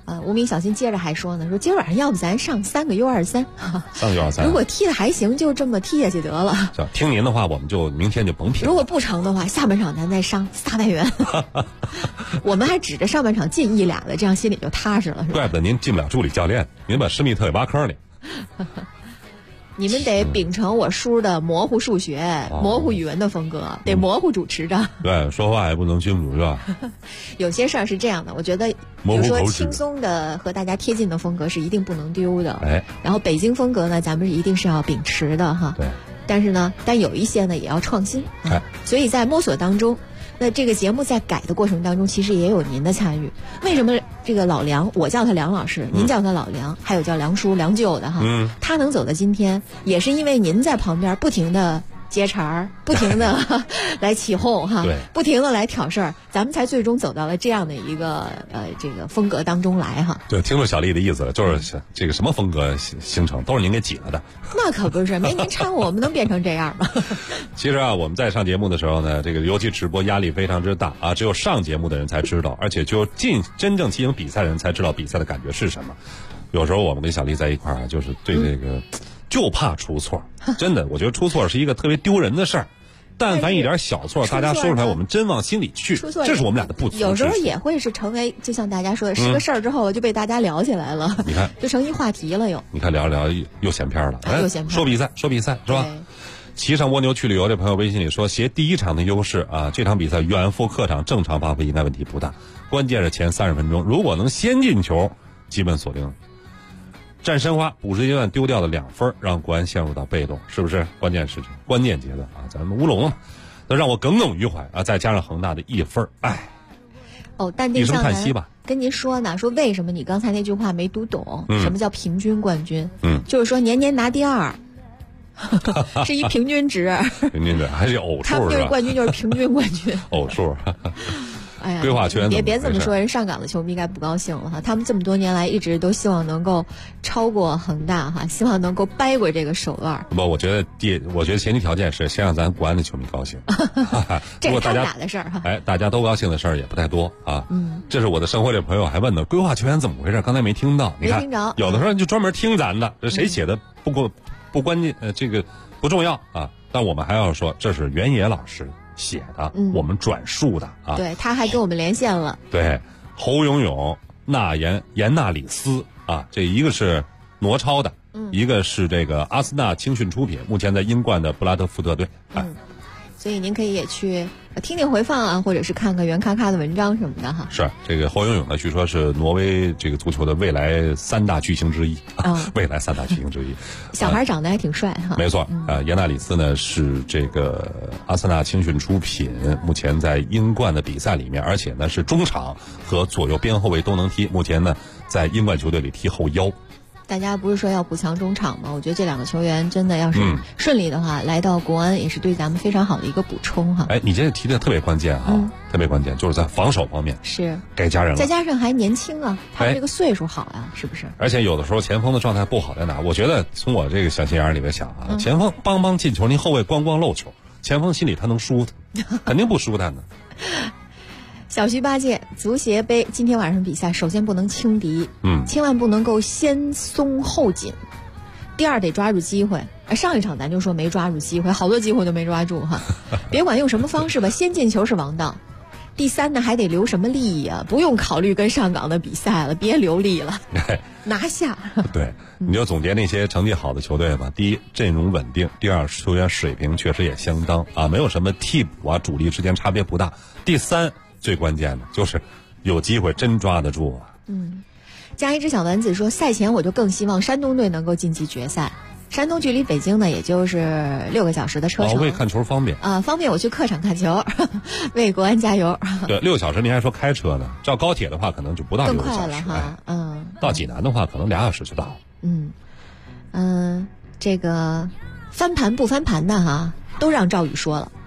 无名小新接着还说呢，说今儿晚上要不咱上3个 U23， 3个 U23， 如果踢的还行，就这么踢下去得了。 听您的话，我们就明天就甭拼了。 如果不成的话，下半场咱再伤3万元。我们还指着上半场进1俩的，这样心里就踏实了。 怪不得您进不了助理教练，您把施密特给挖坑里。 你们得秉承我叔的模糊数学、模糊语文的风格，得模糊主持着。 对，说话也不能清楚，是吧？ 有些事儿是这样的，我觉得，比如说轻松的和大家贴近的风格是一定不能丢的。 哎， 然后北京风格呢，咱们一定是要秉持的哈。 对。 但是呢，有一些呢也要创新。哎。所以在摸索当中。那这个节目在改的过程当中，其实也有您的参与。为什么这个老梁，我叫他梁老师，您叫他老梁，还有叫梁叔、梁舅的哈，他能走到今天，也是因为您在旁边不停的接茬儿，不停的来起哄哈，不停的来挑事儿，咱们才最终走到了这样的一个这个风格当中来哈。 对，听出小丽的意思了，就是这个什么风格形成都是您给挤了的。 那可不是，没您掺和，我们能变成这样吗？ 其实啊，我们在上节目的时候呢，这个尤其直播压力非常之大啊，只有上节目的人才知道，而且只有真正进行比赛的人才知道比赛的感觉是什么。有时候我们跟小丽在一块儿啊，就是对这个。就怕出错，真的，我觉得出错是一个特别丢人的事儿。但凡一点小错，大家说出来，我们真往心里去，这是我们俩的不足。 有时候也会是成为，就像大家说的，是个事儿之后就被大家聊起来了。 你看， 就成一话题了又。 你看聊着聊又闲篇了， 又闲篇。 说比赛是吧？骑上蜗牛去旅游这朋友微信里说，携第一场的优势啊，这场比赛远赴客场，正常发挥应该问题不大。关键是前30分钟，如果能先进球，基本锁定了。战申花补时阶段丢掉了2分，让国安陷入到被动，是不是？关键时期，关键阶段啊，咱们乌龙了，那让我耿耿于怀啊！再加上恒大的1分，哎， 淡定向南， 一声叹息吧。 跟您说呢，说为什么你刚才那句话没读懂？什么叫平均冠军？就是说年年拿第2，是一平均值。 平均值还是偶数？ 他们就是冠军，就是平均冠军。 偶数。 哎呀， 规划圈别这么说，人上港的球迷该不高兴了哈。他们这么多年来一直都希望能够超过恒大哈，希望能够掰过这个手腕。 不，我觉得前提条件是先让咱国安的球迷高兴。 这是他们俩的事儿哈。 哎，大家都高兴的事儿也不太多啊。这是我的生活里朋友还问呢，规划球员怎么回事？刚才没听到。你看，有的时候就专门听咱的，这谁写的不关键，这个不重要啊。但我们还要说，这是原野老师写的，我们转述的啊。 对，他还跟我们连线了。 对，侯永永、严纳里斯啊，这一个是挪超的，一个是这个阿森纳青训出品，目前在英冠的布拉德福德队。 所以您可以也去听听回放啊，或者是看看袁咔咔的文章什么的哈。 是这个侯永永呢，据说是挪威这个足球的未来3大巨星之一未来3大巨星之一。 小孩长得还挺帅哈。 没错严纳里斯呢是这个阿森纳青训出品，目前在英冠的比赛里面，而且呢是中场和左右边后卫都能踢，目前呢在英冠球队里踢后腰。 大家不是说要补强中场吗？我觉得这2个球员真的要是顺利的话，来到国安也是对咱们非常好的一个补充哈。 哎，你这提的特别关键哈，特别关键，就是在防守方面是该加人了， 再加上还年轻啊，他们这个岁数好呀，是不是？ 而且有的时候前锋的状态不好在哪？我觉得从我这个小心眼里面想啊，前锋邦进球，您后卫咣漏球，前锋心里他能舒坦，肯定不舒坦的。 小徐8届足协杯今天晚上比赛，首先不能轻敌，千万不能够先松后紧。第二得抓住机会，上一场咱就说没抓住机会，好多机会都没抓住哈。别管用什么方式吧，先进球是王道。第3呢，还得留什么利益啊？不用考虑跟上港的比赛了，别留力了，拿下。 对，你就总结那些成绩好的球队吧。第一，阵容稳定；第2，球员水平确实也相当啊，没有什么替补啊，主力之间差别不大。第3。最关键的就是有机会真抓得住啊。 加一只小丸子说，赛前我就更希望山东队能够晋级决赛。山东距离北京呢，也就是6个小时的车程。 为看球方便啊，方便我去客场看球，为国安加油。 对，6个小时您还说开车呢？照高铁的话，可能就不到6个小时。 更快了哈， 到济南的话，可能2小时就到了。 这个翻盘不翻盘的哈，都让赵宇说了。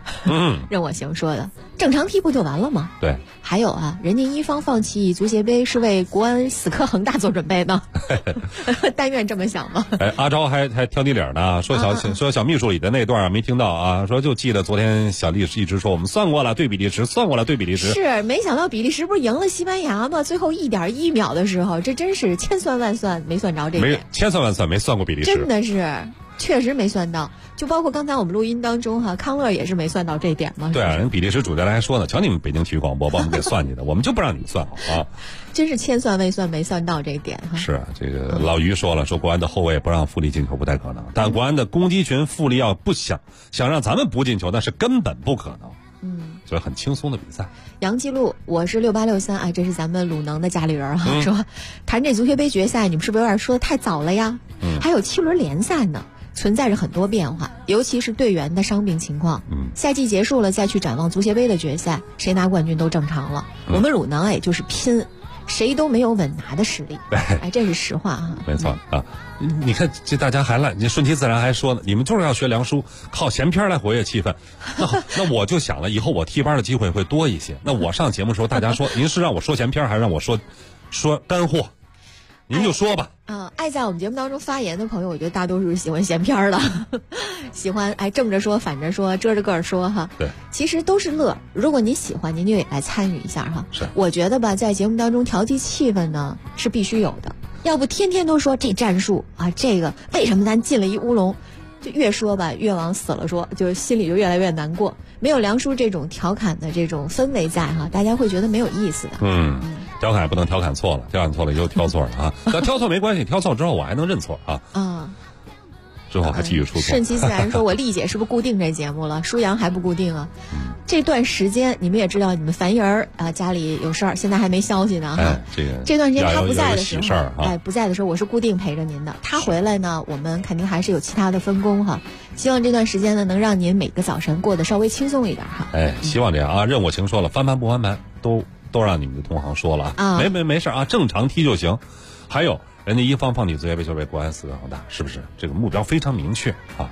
任我行说的，正常踢不就完了吗？ 对。 还有啊，人家一方放弃足协杯是为国安死磕恒大做准备呢。但愿这么想吧。 阿昭还挑你理呢，说小秘书里的那段没听到啊，说就记得昨天小丽一直说我们算过了对比利时， 是没想到比利时不是赢了西班牙吗？最后1.1秒的时候，这真是千算万算没算着这点， 千算万算没算过比利时， 真的是确实没算到。就包括刚才我们录音当中哈，康乐也是没算到这点嘛。 对啊，人比利时主教练还说呢，瞧你们北京体育广播把我们给算计的，我们就不让你们算好啊。 真是千算未算没算到这一点哈。 是啊，这个老于说了，说国安的后卫不让富力进球不太可能，但国安的攻击群富力要不想让咱们不进球，那是根本不可能。所以很轻松的比赛。 杨记录，我是6863啊，这是咱们鲁能的家里人哈，说谈这足协杯决赛，你们是不是有点说的太早了呀？还有7轮联赛呢，存在着很多变化，尤其是队员的伤病情况。赛季结束了再去展望足协杯的决赛，谁拿冠军都正常了。我们鲁能也就是拼，谁都没有稳拿的实力。哎，这是实话哈。 没错啊，你看这大家还来，你顺其自然还说呢，你们就是要学梁叔，靠闲篇来活跃气氛。那我就想了，以后我替班的机会会多一些。那我上节目的时候，大家说您是让我说闲篇，还是让我说干货？您就说吧。 爱在我们节目当中发言的朋友，我觉得大多数是喜欢闲篇的，喜欢正着说、反着说、遮着个儿说哈。 对， 其实都是乐。如果您喜欢，您就也来参与一下哈。 是， 我觉得吧，在节目当中调剂气氛呢是必须有的，要不天天都说这战术啊，这个为什么咱进了一乌龙，就越说吧越往死了说，就心里就越来越难过。没有梁叔这种调侃的这种氛围在哈，大家会觉得没有意思的。 调侃不能调侃错了，调侃错了就挑错了啊。那挑错没关系，挑错之后我还能认错啊。之后还继续出错。 顺其自然说，我丽姐是不是固定这节目了？舒阳还不固定啊？这段时间你们也知道，你们樊莹儿啊家里有事儿，现在还没消息呢哈。这段时间他不在的时候，不在的时候我是固定陪着您的。他回来呢，我们肯定还是有其他的分工哈。希望这段时间呢，能让您每个早晨过得稍微轻松一点哈。 希望这样啊。任我行说了，翻盘不翻盘都让你们的同行说了啊。没事啊，正常踢就行。还有人家一方放弃足协杯就为国安死磕恒大，是不是？这个目标非常明确啊。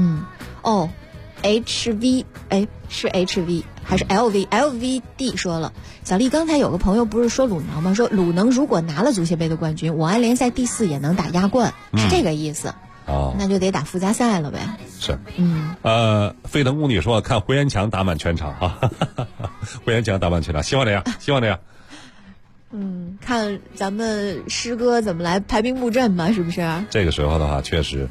HV 是 HV 还是 LVD 说了，小丽刚才有个朋友不是说鲁能吗？说鲁能如果拿了足协杯的冠军，我安联赛第4也能打亚冠，是这个意思。那就得打附加赛了呗。 是，飞腾公里说看胡延强打满全场啊，胡延强打满全场，希望这样。 看咱们师哥怎么来排兵布阵吧，是不是？ 这个时候的话，确实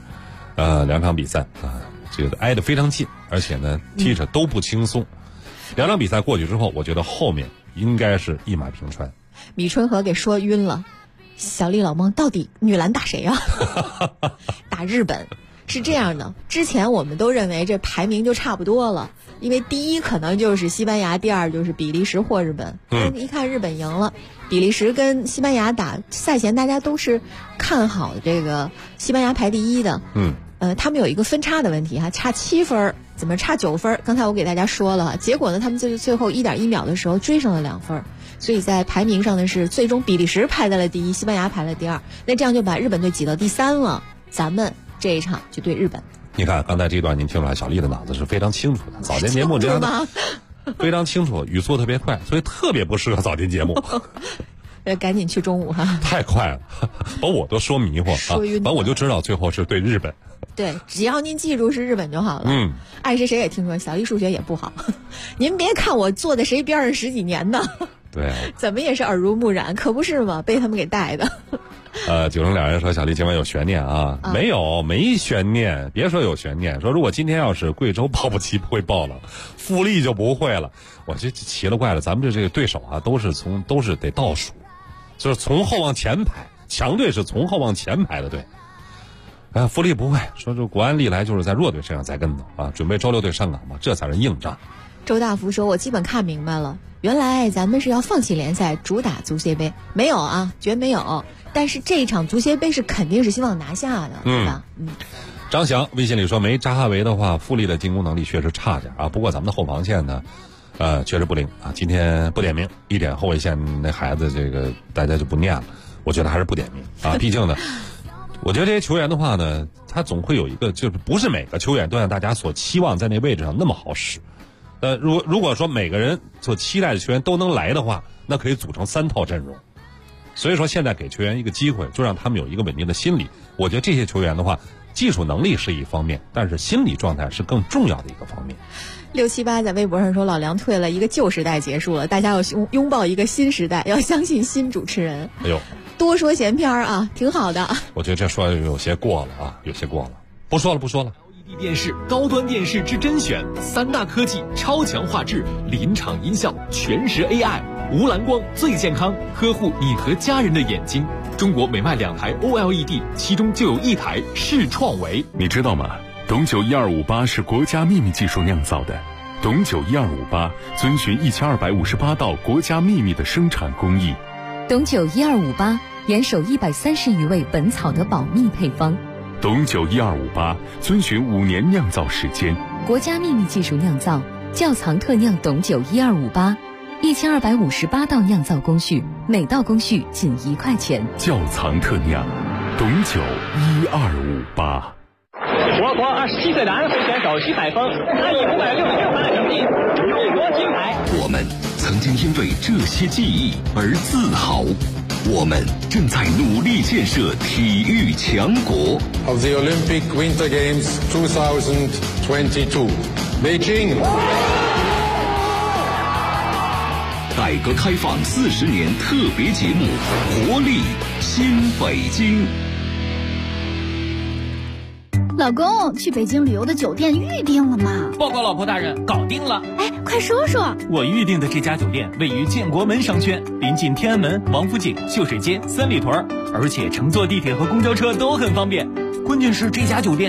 ，2场比赛啊，这个挨得非常近，而且呢，踢着都不轻松。2场比赛过去之后，我觉得后面应该是一马平川。 米春和给说晕了，小丽老孟到底女篮打谁啊？打日本。是这样的，之前我们都认为这排名就差不多了，因为第一可能就是西班牙，第二就是比利时或日本。一看日本赢了，比利时跟西班牙打赛前，大家都是看好这个西班牙排第一的。他们有一个分差的问题哈，差7分，怎么差9分？刚才我给大家说了，结果呢，他们最后1.1秒的时候追上了2分，所以在排名上呢是最终比利时排在了第一，西班牙排了第二，那这样就把日本队挤到第3了。咱们这一场就对日本。 你看刚才这段您听出来，小丽的脑子是非常清楚的，早间节目这样的非常清楚，语速特别快，所以特别不适合早间节目。 赶紧去中午哈！ 太快了，把我都说迷糊啊！反正我就知道最后是对日本。 对，只要您记住是日本就好了。爱谁也听说，小丽数学也不好。您别看我坐在谁边上10几年呢， 对， 怎么也是耳濡目染，可不是嘛？被他们给带的。 九成两人说小丽今晚有悬念啊？没悬念，别说有悬念，说如果今天要是贵州报不齐不会报了，富力就不会了。我这奇了怪了，咱们这个对手啊，都是得倒数。就是从后往前排，强队是从后往前排的队。富力不会说这国安历来就是在弱队身上栽跟头啊，准备周6队上岗嘛，这才是硬仗。 周大福说：“我基本看明白了，原来咱们是要放弃联赛，主打足协杯。没有啊，绝没有。但是这一场足协杯是肯定是希望拿下的，对吧？” 张翔微信里说：“没扎哈维的话，富力的进攻能力确实差点啊。不过咱们的后防线呢？”确实不灵啊！今天不点名，1点后卫线那孩子，这个大家就不念了。我觉得还是不点名啊，毕竟呢，我觉得这些球员的话呢，他总会有一个，就是不是每个球员都像大家所期望在那位置上那么好使。 如果说每个人所期待的球员都能来的话，那可以组成3套阵容。所以说现在给球员一个机会，就让他们有一个稳定的心理。我觉得这些球员的话，技术能力是一方面，但是心理状态是更重要的一个方面。 678在微博上说，老梁退了，一个旧时代结束了，大家要拥抱一个新时代，要相信新主持人。 哎呦， 多说闲篇啊，挺好的。 我觉得这说有些过了啊，有些过了，不说了。 LED 电视高端电视之甄选，3大科技，超强画质，临场音效，全时 AI， 无蓝光最健康，呵护你和家人的眼睛。中国每卖2台 OLED， 其中就有1台是创维。 你知道吗？董九1258是国家秘密技术酿造的。董九1258遵循1258道国家秘密的生产工艺。 董九1258严守130余位本草的保密配方。 董九1258遵循5年酿造时间， 国家秘密技术酿造，窖藏特酿董九1258，1258道酿造工序，每道工序仅1块钱。 窖藏特酿，董九1258。 我国27岁男会选手徐海峰，他以566分的成绩荣夺金牌。 我们曾经因为这些记忆而自豪，我们正在努力建设体育强国。 Of the Olympic Winter Games 2022, Beijing。 改革开放40年特别节目，活力新北京。 老公，去北京旅游的酒店预定了吗？ 报告老婆大人，搞定了。 哎，快说说。 我预定的这家酒店位于建国门商圈，临近天安门、王府井、秀水街、三里屯，而且乘坐地铁和公交车都很方便。关键是这家酒店